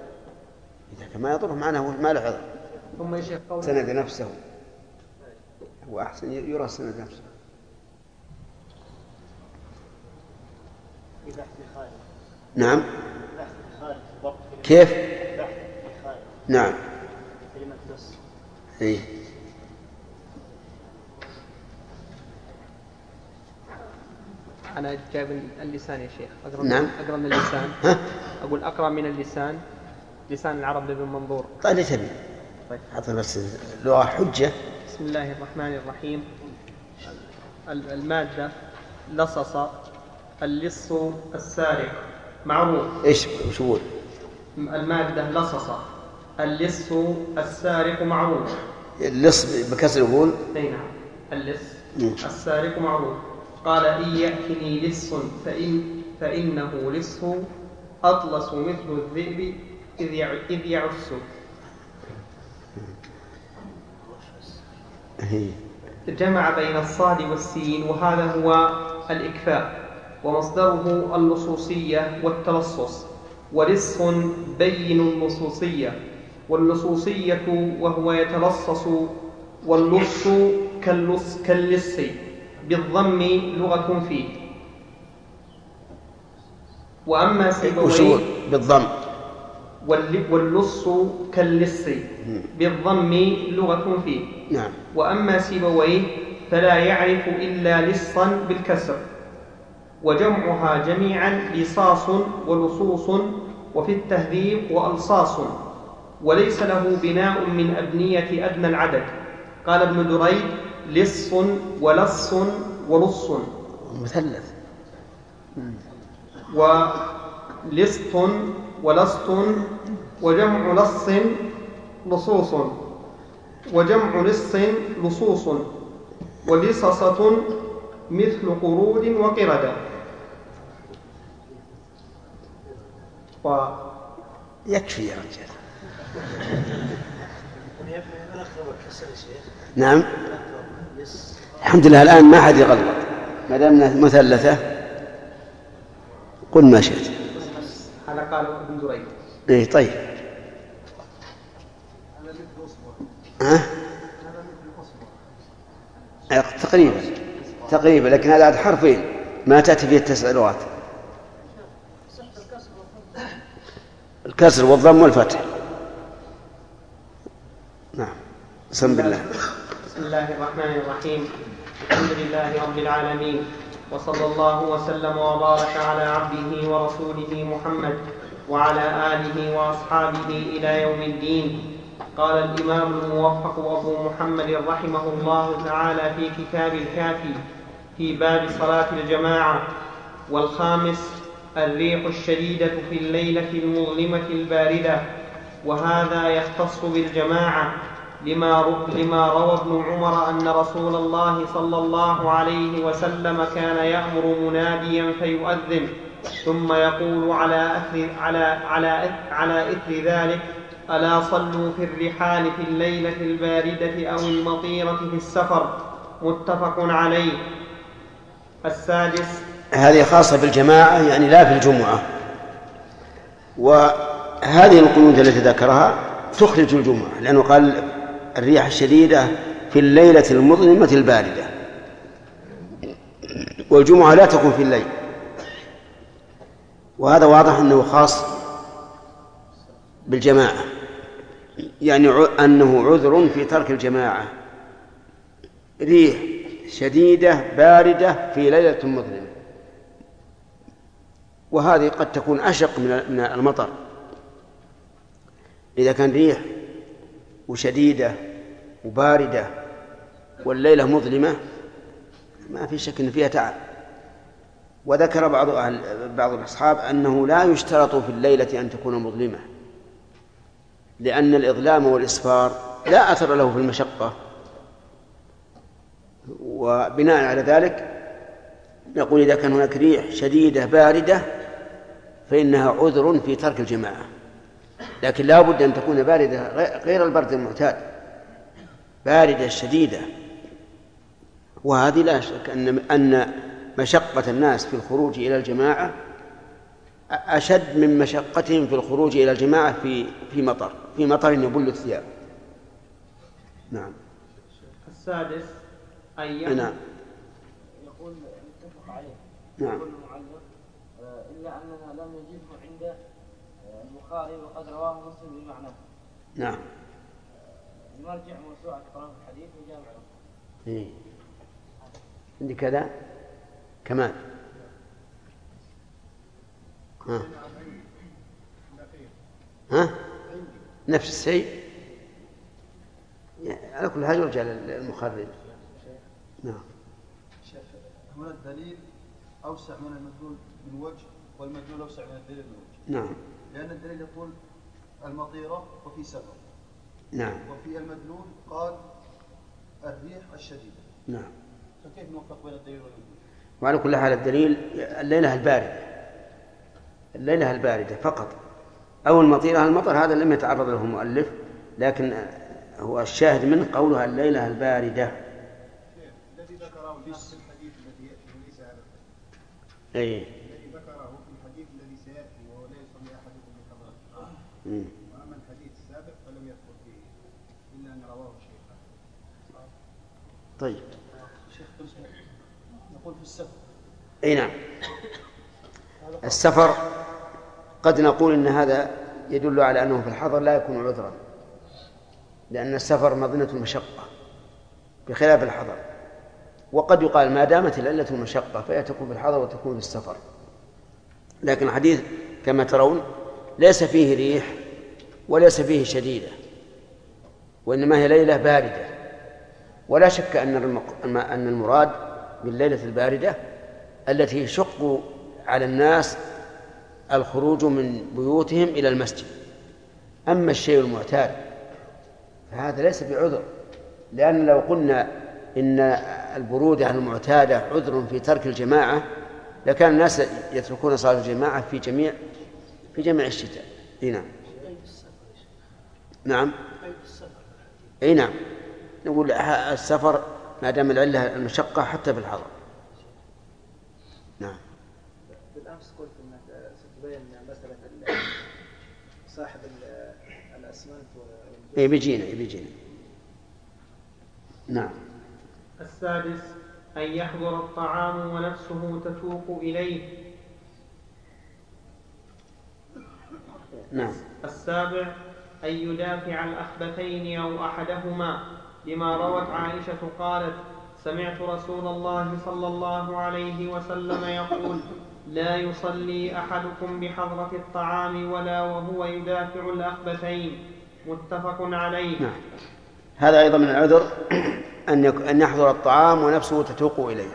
معناه ما له عذر. سند نفسه، هو أحسن يرى سند نفسه. نعم، كيف؟ نعم، أنا جايب اللسان يا شيخ. نعم. أقرأ من اللسان. أقول أقرأ من اللسان، لسان العرب لابن منظور. طيب تبي. طيب. حط بس لغة حجة. بسم الله الرحمن الرحيم. المادة لصص، اللص السارق معروف. إيش وش؟ المادة لصص، اللص السارق معروف. اللص بكسر يقول. أي نعم. اللص السارق معروف. قال إن يأتني لص فإنه لص أطلس مثل الذئب إذ يعس. جمع بين الصاد والسين، وهذا هو الإكفاء، ومصدره اللصوصية والتلصص. ولص بين اللصوصية، واللصوصية وهو يتلصص، واللص كاللص بالضم لغة فيه. وأما سيبويه بالضم، واللص كاللص بالضم لغة فيه. نعم. وأما سيبويه فلا يعرف إلا لصا بالكسر، وجمعها جميعا لصاص ولصوص، وفي التهذيب وألصاص، وليس له بناء من أبنية أدنى العدد. قال ابن دريد لص ولص ولص مثلث، ولصط ولصط، وجمع لص لصوص، وجمع لص لصوص، ولصصة مثل قرود وقردة. يكفي يا رجال. نعم الحمد لله الآن ما حد يغلط، ما دامنا مثلثة قل ما شئت. هذا قال ابن دريد. إيه طيب. تقريبا لكن هذا عاد حرفين ما تأتي فيه 9 لغات. الكسر والضم والفتح. نعم. بسم الله. بسم الله الرحمن الرحيم. الحمد لله رب العالمين، وصلى الله وسلم وبارك على عبده ورسوله محمد وعلى آله وأصحابه إلى يوم الدين. قال الإمام الموفق أبو محمد رحمه الله تعالى في كتاب الكافي في باب صلاة الجماعة: والخامس الريح الشديدة في الليلة المظلمة الباردة، وهذا يختص بالجماعة لما روى ابن عمر أن رسول الله صلى الله عليه وسلم كان يأمر مناديا فيؤذن، ثم يقول على إثر ذلك: ألا صلوا في الرحال في الليلة الباردة أو المطيرة في السفر. متفق عليه. السادس. هذه خاصة بالجماعة يعني لا في الجمعة، وهذه القنوت التي ذكرها تخرج الجمعة، لأنه قال الريح الشديدة في الليلة المظلمة الباردة، والجمعة لا تكون في الليل، وهذا واضح أنه خاص بالجماعة، يعني أنه عذر في ترك الجماعة. ريح شديدة باردة في ليلة مظلمة، وهذه قد تكون أشق من المطر. إذا كان ريح وشديدة وباردة والليلة مظلمة ما في شك أن فيها تعب. وذكر بعض الأصحاب أنه لا يشترط في الليلة أن تكون مظلمة، لأن الإظلام والإسفار لا أثر له في المشقة، وبناء على ذلك نقول إذا كان هناك ريح شديدة باردة فإنها عذر في ترك الجماعة، لكن لا بد أن تكون باردة غير البرد المعتاد، باردة شديدة. وهذه لا شك أن مشقة الناس في الخروج إلى الجماعة أشد من مشقتهم في الخروج إلى الجماعة في مطر يبل الثياب. نعم. السادس نعم. يقول متفق عليه. نعم. يقول المعلق إلا أننا لم نجده عند البخاري وقد رواه مسلم بمعناه. نعم. نرجع موسوعة قرآن الحديث وجامعه. عندي كذا كمان. ها؟ نفس الشيء على كل حال يرجع للمخرج. نعم. هنا الدليل أوسع من المدلول من وجه، والمدلول أوسع من الدليل من وجه. نعم. لأن الدليل يقول المطيرة وفي سفر. نعم. وفي المدلول قال الريح الشديدة. نعم. فكيف نوفق بين الدليل والمدلول؟ وعلى كل حال الدليل الليلة الباردة، الليلة الباردة فقط، أو المطيرة المطر هذا لم يتعرض له المؤلف، لكن هو الشاهد منه قولها الليلة الباردة. الذي ذكره في الحديث الذي يأتي وليس هذا الحديث. أي. الذي ذكره في الحديث الذي سيأتي وهو لا يصلي أحدكم بحضرته. وأما الحديث السابق فلم يذكر فيه إلا أن رواه الشيخ. طيب. شيخ نقول في السفر. أي نعم. السفر قد نقول إن هذا يدل على أنه في الحضر لا يكون عذرا، لأن السفر مظنة المشقة بخلاف الحضر. وقد يقال ما دامت العلة المشقة فهي تكون في الحضر وتكون في السفر. لكن الحديث كما ترون ليس فيه ريح وليس فيه شديدة، وإنما هي ليلة باردة. ولا شك أن المراد بالليلة الباردة التي يشق على الناس الخروج من بيوتهم إلى المسجد. أما الشيء المعتاد فهذا ليس بعذر، لأن لو قلنا إن البرودة المعتادة عذر في ترك الجماعة لكان الناس يتركون صلاة الجماعة في جميع الشتاء. نعم. نعم. أي نعم. نقول السفر ما دام العلة المشقة حتى في الحضر. نعم. بالأمس قلت أنك ستبين مسألة صاحب الأسمنت بيجينا. نعم. السادس أن يحضر الطعام ونفسه تتوق إليه. نعم. السابع أن يدافع الأخبثين أو أحدهما، لما روت عائشة قالت: سمعت رسول الله صلى الله عليه وسلم يقول: لا يصلي أحدكم بحضرة الطعام ولا وهو يدافع الأخبثين. متفق عليه. نعم. هذا أيضا من العذر أن يحضر الطعام ونفسه تتوق إليه،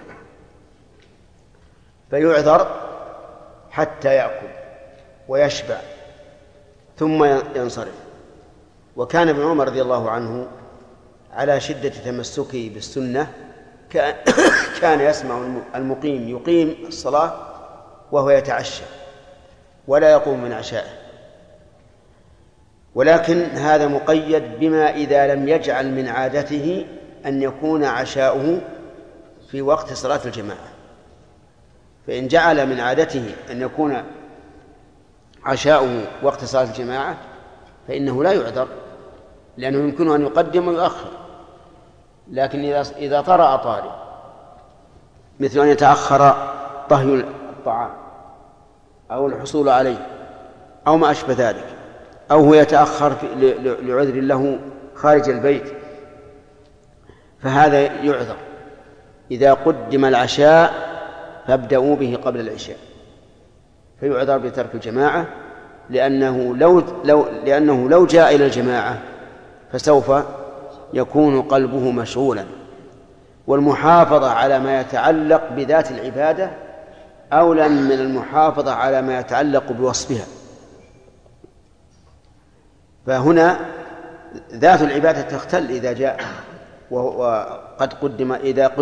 فيعذر حتى يأكل ويشبع ثم ينصرف. وكان ابن عمر رضي الله عنه على شدة تمسكه بالسنة كان يسمع المقيم يقيم الصلاة وهو يتعشى ولا يقوم من عشائه، ولكن هذا مقيد بما إذا لم يجعل من عادته أن يكون عشاؤه في وقت صلاة الجماعة. فإن جعل من عادته أن يكون عشاؤه وقت صلاة الجماعة فإنه لا يعذر، لأنه يمكنه أن يقدم ويؤخر. لكن إذا طرأ طارئ مثل أن يتأخر طهي الطعام أو الحصول عليه أو ما أشبه ذلك، أو هو يتأخر لعذر له خارج البيت، فهذا يعذر. إذا قدم العشاء فابدأوا به قبل العشاء، فيعذر بترك الجماعة، لأنه لو جاء إلى الجماعة فسوف يكون قلبه مشغولا. والمحافظة على ما يتعلق بذات العبادة أولى من المحافظة على ما يتعلق بوصفها. فهنا ذات العبادة تختل إذا جاء وقد قدم.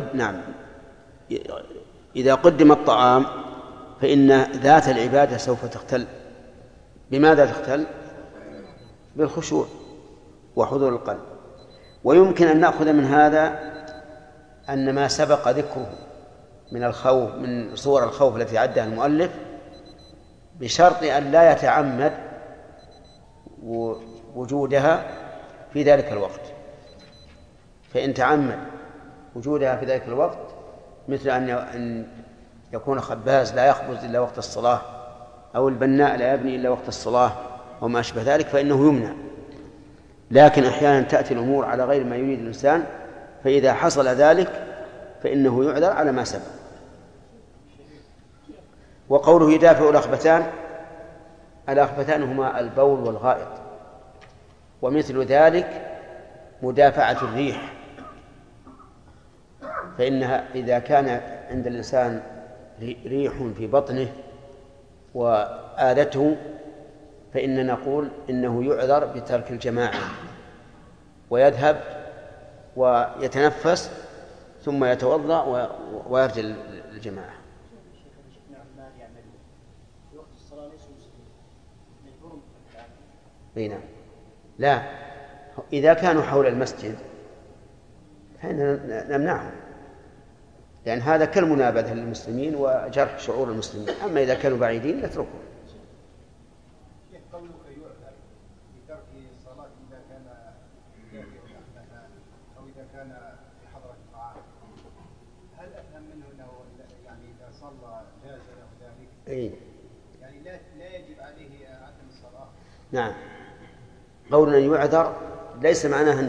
إذا قدم الطعام فإن ذات العبادة سوف تختل. بماذا تختل؟ بالخشوع وحضور القلب. ويمكن أن نأخذ من هذا أن ما سبق ذكره من الخوف، من صور الخوف التي عدها المؤلف، بشرط أن لا يتعمد وجودها في ذلك الوقت. فإن تعمد وجودها في ذلك الوقت، مثل أن يكون خباز لا يخبز إلا وقت الصلاة، أو البناء لا يبني إلا وقت الصلاة، وما أشبه ذلك، فإنه يمنع. لكن أحيانا تأتي الأمور على غير ما يريد الإنسان، فإذا حصل ذلك فإنه يعذر على ما سبق. وقوله يدافع الأخبثان الأخبثان هما البول والغائط، ومثل ذلك مدافعة الريح، فإنها إذا كان عند الإنسان ريح في بطنه وآذته فإننا نقول إنه يعذر بترك الجماعة ويذهب ويتنفس ثم يتوضأ ويرجع للجماعة. نعم. لا، إذا كانوا حول المسجد فإننا نمنعهم، لأن هذا كالمنابذة للمسلمين وجرح شعور المسلمين. أما إذا كانوا بعيدين نتركهم. قولك يعذر بترك الصلاة إذا كان أو إذا كان في حضرة الطعام، هل أفهم منه أنه يعني إذا صلى جاز له ذلك؟ يعني لا يجب عليه عدم الصلاة؟ نعم. قولنا يعذر ليس معناه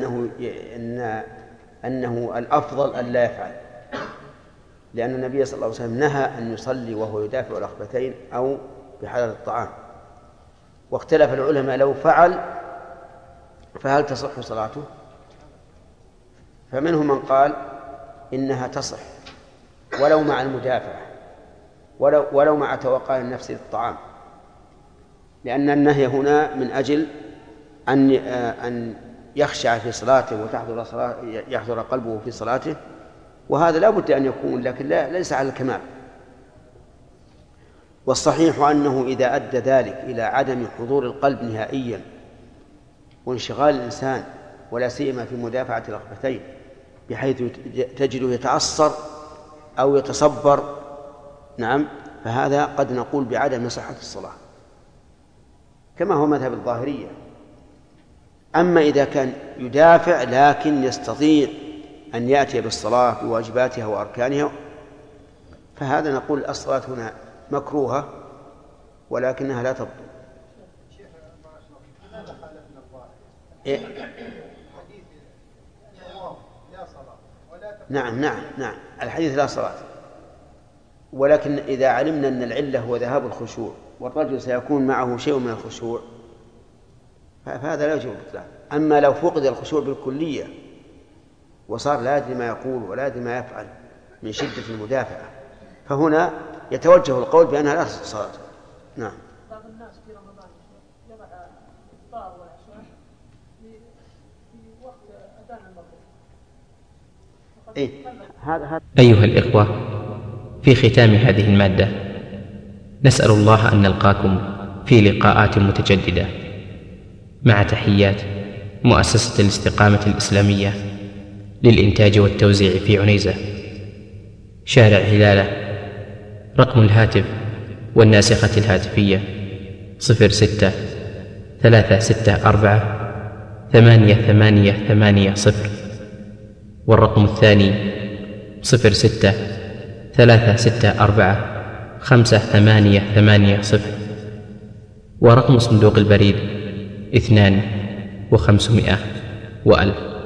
أنه الأفضل أن لا يفعل، لأن النبي صلى الله عليه وسلم نهى أن يصلي وهو يدافع الأخبثين أو بحضرة الطعام. واختلف العلماء لو فعل فهل تصح صلاته؟ فمنهم من قال إنها تصح ولو مع المدافعة ولو مع توقع النفس للطعام، لأن النهي هنا من أجل أن يخشع في صلاته يحضر قلبه في صلاته، وهذا لا بد أن يكون، لكن ليس على الكمال. والصحيح أنه إذا أدى ذلك إلى عدم حضور القلب نهائيا وانشغال الإنسان ولا سيما في مدافعة الأخبثين بحيث تجده يتعصر أو يتصبر، نعم، فهذا قد نقول بعدم صحة الصلاة كما هو مذهب الظاهرية. أما إذا كان يدافع لكن يستطيع أن يأتي بالصلاة بواجباتها وأركانها فهذا نقول الصلاة هنا مكروهة ولكنها لا تبطل. نعم الحديث لا صلاة، ولكن إذا علمنا أن العلة هو ذهاب الخشوع والرجل سيكون معه شيء من الخشوع فهذا لا يجوز الإطلاق. أما لو فقد الخشوع بالكلية وصار لا يدري ما يقول ولا يدري ما يفعل من شدة المدافعة فهنا يتوجه القول بأنها لا تصح صلاة. نعم. بعض الناس في رمضان يضع الإفطار والعشاء في وقت أذان المغرب. أيها الإخوة، في ختام هذه المادة نسأل الله أن نلقاكم في لقاءات متجددة، مع تحيات مؤسسة الاستقامة الإسلامية للإنتاج والتوزيع في عنيزة، شارع هلالة. رقم الهاتف والناسخة الهاتفية 06-364-8880، والرقم الثاني 06-364-5880، ورقم صندوق البريد 2500 و1000.